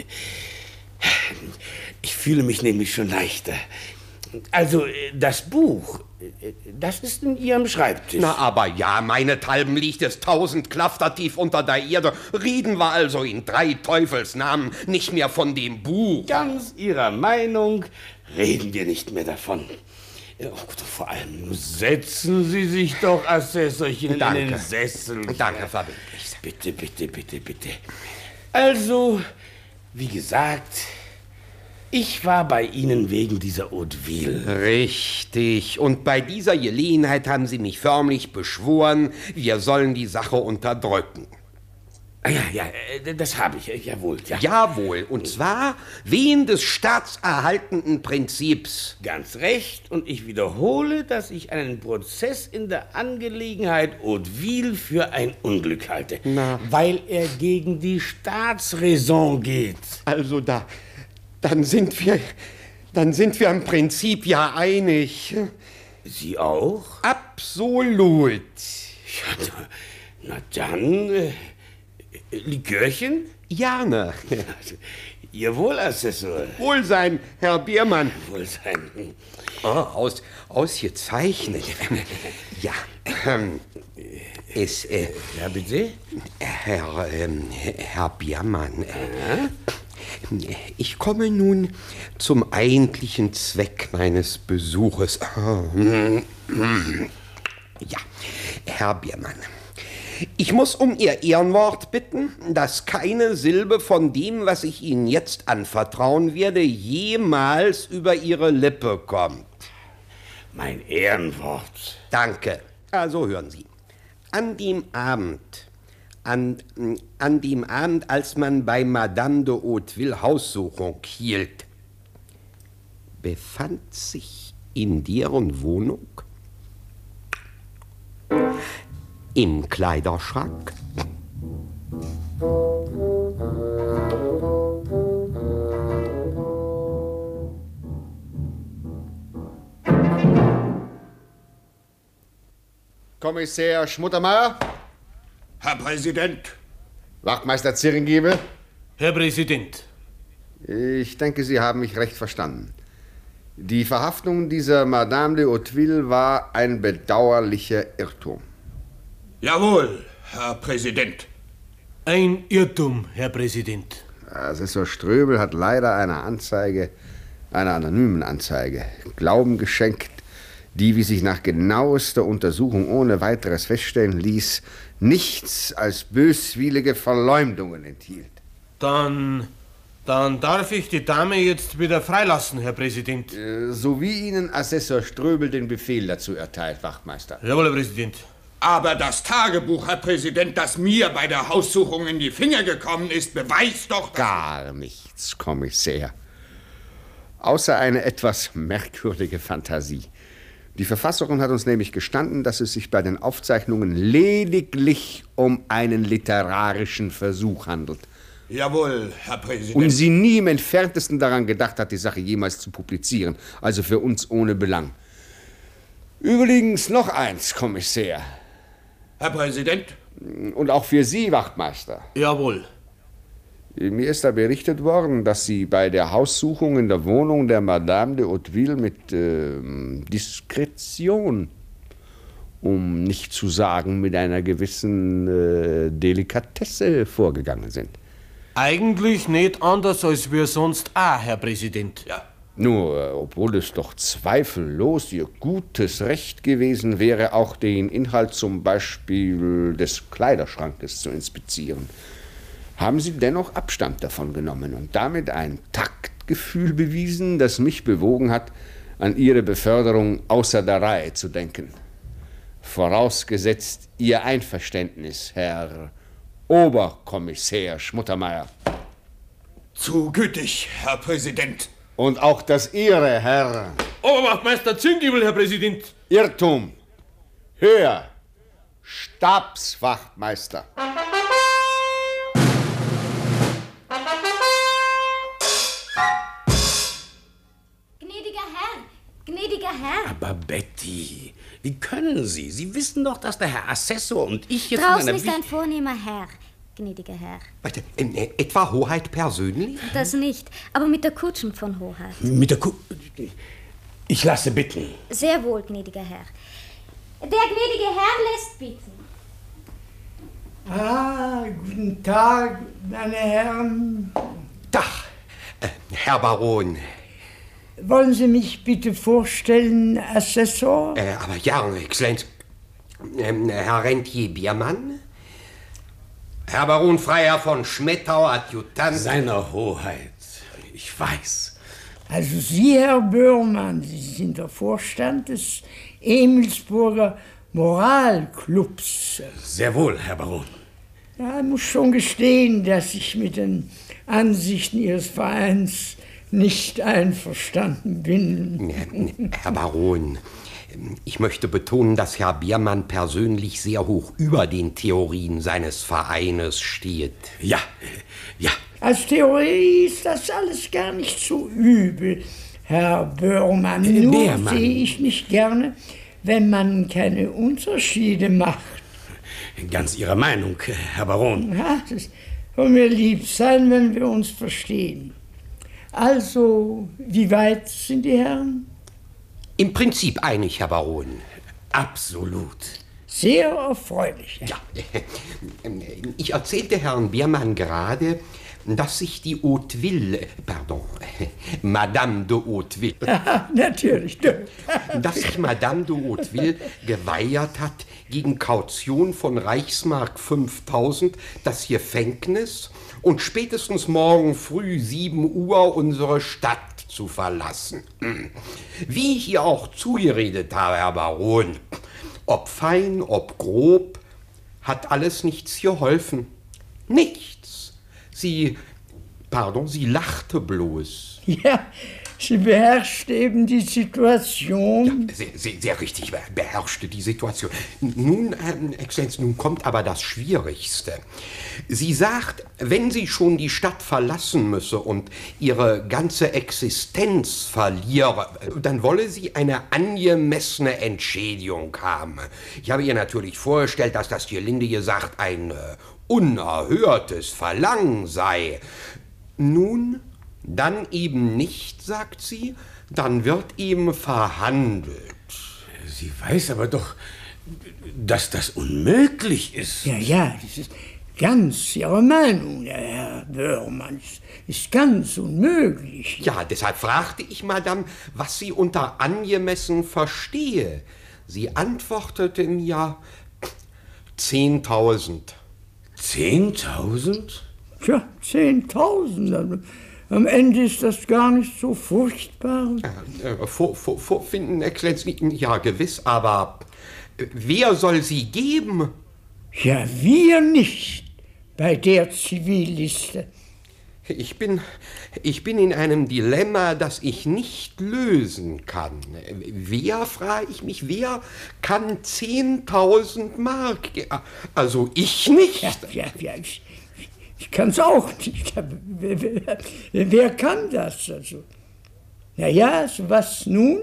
Ich fühle mich nämlich schon leichter. Also, das Buch, das ist in Ihrem Schreibtisch. Na, aber ja, meinethalben liegt es 1000 Klafter tief unter der Erde. Reden wir also in 3 Teufelsnamen nicht mehr von dem Buch. Ganz Ihrer Meinung, reden wir nicht mehr davon. Oh, vor allem, setzen Sie sich doch, Assessorchen, in den Sessel. Danke, verbindlich. Bitte. Also, wie gesagt, ich war bei Ihnen wegen dieser Hauteville. Richtig. Und bei dieser Gelegenheit haben Sie mich förmlich beschworen, wir sollen die Sache unterdrücken. Ja, das habe ich, jawohl. Ja. Jawohl, und zwar wegen des staatserhaltenden Prinzips. Ganz recht, und ich wiederhole, dass ich einen Prozess in der Angelegenheit Hauteville für ein Unglück halte, weil er gegen die Staatsräson geht. Also dann sind wir im Prinzip ja einig. Sie auch? Absolut. Ja, na dann... Likörchen? Gerne. Jawohl, Assessor. Wohlsein, Herr Biermann. Wohlsein. Oh, ausgezeichnet. Ja. Ja, bitte? Herr Biermann. Ich komme nun zum eigentlichen Zweck meines Besuches. Ja, Herr Biermann. Ich muss um Ihr Ehrenwort bitten, dass keine Silbe von dem, was ich Ihnen jetzt anvertrauen werde, jemals über Ihre Lippe kommt. Mein Ehrenwort. Danke. Also hören Sie. An dem Abend, als man bei Madame de Hauteville Haussuchung hielt, befand sich in deren Wohnung im Kleiderschrank Kommissar Schmuttermeier? Herr Präsident. Wachtmeister Zieringiebe? Herr Präsident. Ich denke, Sie haben mich recht verstanden. Die Verhaftung dieser Madame de Hauteville war ein bedauerlicher Irrtum. Jawohl, Herr Präsident. Ein Irrtum, Herr Präsident. Assessor Ströbel hat leider einer anonymen Anzeige, Glauben geschenkt, die, wie sich nach genauester Untersuchung ohne weiteres feststellen ließ, nichts als böswillige Verleumdungen enthielt. Dann darf ich die Dame jetzt wieder freilassen, Herr Präsident. So wie Ihnen Assessor Ströbel den Befehl dazu erteilt, Wachtmeister. Jawohl, Herr Präsident. Aber das Tagebuch, Herr Präsident, das mir bei der Haussuchung in die Finger gekommen ist, beweist doch... Gar nichts, Kommissär. Außer eine etwas merkwürdige Fantasie. Die Verfasserin hat uns nämlich gestanden, dass es sich bei den Aufzeichnungen lediglich um einen literarischen Versuch handelt. Jawohl, Herr Präsident. Und sie nie im Entferntesten daran gedacht hat, die Sache jemals zu publizieren. Also für uns ohne Belang. Übrigens noch eins, Kommissär. Herr Präsident? Und auch für Sie, Wachtmeister. Jawohl. Mir ist da berichtet worden, dass Sie bei der Haussuchung in der Wohnung der Madame de Hauteville mit Diskretion, um nicht zu sagen mit einer gewissen Delikatesse vorgegangen sind. Eigentlich nicht anders als wir sonst auch, Herr Präsident. Ja. Nur, obwohl es doch zweifellos Ihr gutes Recht gewesen wäre, auch den Inhalt zum Beispiel des Kleiderschrankes zu inspizieren, haben Sie dennoch Abstand davon genommen und damit ein Taktgefühl bewiesen, das mich bewogen hat, an Ihre Beförderung außer der Reihe zu denken. Vorausgesetzt Ihr Einverständnis, Herr Oberkommissär Schmuttermeier. Zu gütig, Herr Präsident. Und auch das Ihre, Herr Oberwachtmeister Züngiebel, Herr Präsident. Irrtum. Höher. Stabswachtmeister. Gnädiger Herr. Aber Betty, wie können Sie? Sie wissen doch, dass der Herr Assessor und ich jetzt... Draußen ist ein vornehmer Herr, gnädiger Herr. Warte, etwa Hoheit persönlich? Das nicht, aber mit der Kutschen von Hoheit. Mit der Ich lasse bitten. Sehr wohl, gnädiger Herr. Der gnädige Herr lässt bitten. Guten Tag, meine Herren. Tag, Herr Baron. Wollen Sie mich bitte vorstellen, Assessor? Aber ja, Exzellenz. Herr Rentier Biermann? Herr Baron Freiherr von Schmettau, Adjutant. Seiner Hoheit, ich weiß. Also Sie, Herr Böhrmann, Sie sind der Vorstand des Emilsburger Moralclubs. Sehr wohl, Herr Baron. Ja, ich muss schon gestehen, dass ich mit den Ansichten Ihres Vereins nicht einverstanden bin. Herr Baron, ich möchte betonen, dass Herr Biermann persönlich sehr hoch über den Theorien seines Vereines steht. Ja. Als Theorie ist das alles gar nicht so übel, Herr Böhrmann. Nur sehe ich nicht gerne, wenn man keine Unterschiede macht. Ganz Ihrer Meinung, Herr Baron. Ja, das soll mir lieb sein, wenn wir uns verstehen. Also, wie weit sind die Herren? Im Prinzip einig, Herr Baron. Absolut. Sehr erfreulich. Ja, ich erzählte Herrn Biermann gerade, dass sich die Madame de Hauteville. Natürlich. Dass sich Madame de Hauteville geweigert hat, gegen Kaution von Reichsmark 5000 das Gefängnis und spätestens morgen früh 7 Uhr unsere Stadt zu verlassen. Wie ich ihr auch zugeredet habe, Herr Baron, ob fein, ob grob, hat alles nichts geholfen. Nichts. Sie lachte bloß. Ja, sie beherrscht eben die Situation. Ja, sehr richtig beherrschte die Situation. Nun, Exzellenz, nun kommt aber das Schwierigste. Sie sagt, wenn sie schon die Stadt verlassen müsse und ihre ganze Existenz verliere, dann wolle sie eine angemessene Entschädigung haben. Ich habe ihr natürlich vorgestellt, dass das gelinde gesagt ein unerhörtes Verlangen sei. Nun, dann eben nicht, sagt sie, dann wird eben verhandelt. Sie weiß aber doch, dass das unmöglich ist. Ja, das ist ganz Ihre Meinung, Herr Böhrmann. Ist ganz unmöglich. Ja, deshalb fragte ich Madame, was sie unter angemessen verstehe. Sie antwortete mir 10.000. 10.000? Tja, 10.000. Am Ende ist das gar nicht so furchtbar. Vorfinden, Exzellenz, ja gewiss, aber wer soll sie geben? Ja, wir nicht, bei der Zivilliste. Ich bin in einem Dilemma, das ich nicht lösen kann. Wer, frage ich mich, wer kann 10.000 Mark? Also ich nicht. Ja, Ich kann es auch nicht. Wer kann das? Also, na ja, so was nun?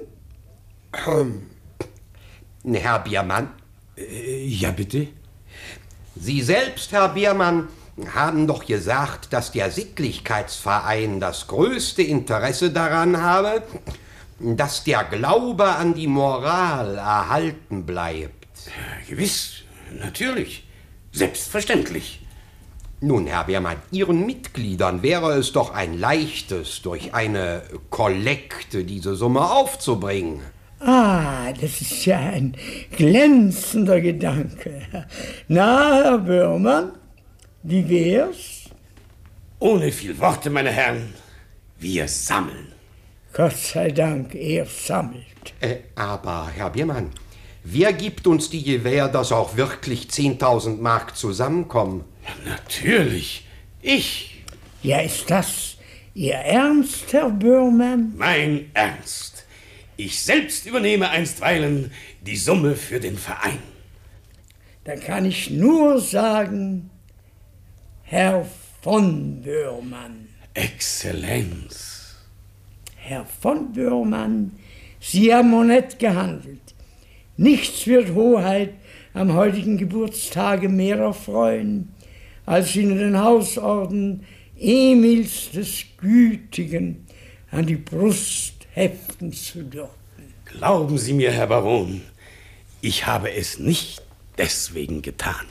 Herr Biermann? Ja, bitte? Sie selbst, Herr Biermann, haben doch gesagt, dass der Sittlichkeitsverein das größte Interesse daran habe, dass der Glaube an die Moral erhalten bleibt. Gewiss, natürlich, selbstverständlich. Nun, Herr Biermann, Ihren Mitgliedern wäre es doch ein leichtes, durch eine Kollekte diese Summe aufzubringen. Ah, das ist ja ein glänzender Gedanke. Na, Herr Böhrmann, wie wär's? Ohne viel Worte, meine Herren, wir sammeln. Gott sei Dank, er sammelt. Aber, Herr Biermann, wer gibt uns die Gewähr, dass auch wirklich 10.000 Mark zusammenkommen? Ja, natürlich, ich. Ja, ist das Ihr Ernst, Herr Böhrmann? Mein Ernst. Ich selbst übernehme einstweilen die Summe für den Verein. Dann kann ich nur sagen, Herr von Böhrmann. Exzellenz. Herr von Böhrmann, Sie haben honnett gehandelt. Nichts wird Hoheit am heutigen Geburtstage mehr erfreuen, als Ihnen den Hausorden Emils des Gütigen an die Brust heften zu dürfen. Glauben Sie mir, Herr Baron, ich habe es nicht deswegen getan.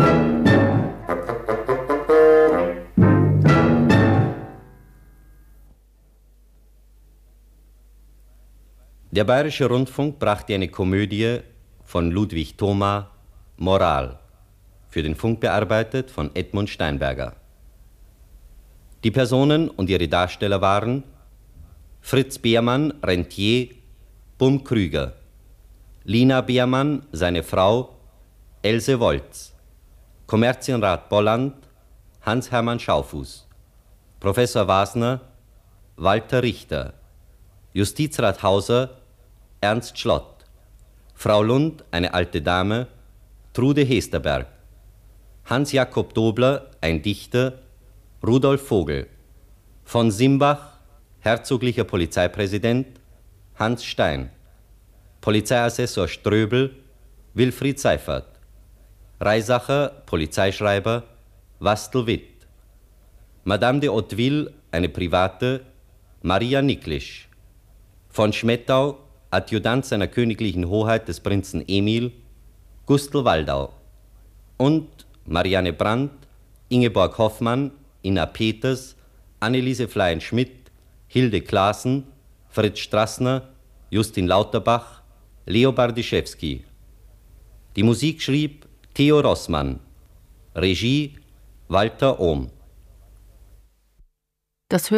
Der Bayerische Rundfunk brachte eine Komödie von Ludwig Thoma, Moral, für den Funk bearbeitet von Edmund Steinberger. Die Personen und ihre Darsteller waren Fritz Beermann, Rentier, Bum Krüger, Lina Beermann, seine Frau, Else Wolz, Kommerzienrat Bolland, Hans-Hermann Schaufuß, Professor Wasner, Walter Richter, Justizrat Hauser, Ernst Schlott, Frau Lund, eine alte Dame, Trude Hesterberg, Hans-Jakob Dobler, ein Dichter, Rudolf Vogel, von Simbach, herzoglicher Polizeipräsident, Hans Stein, Polizeiassessor Ströbel, Wilfried Seifert, Reisacher, Polizeischreiber, Wastel Witt, Madame de Hauteville, eine Private, Maria Niklisch, von Schmettau, Adjutant seiner königlichen Hoheit des Prinzen Emil, Gustl Waldau und Marianne Brandt, Ingeborg Hoffmann, Ina Peters, Anneliese Fleien-Schmidt, Hilde Klaassen, Fritz Strassner, Justin Lauterbach, Leo Bardischewski. Die Musik schrieb Theo Rossmann, Regie Walter Ohm.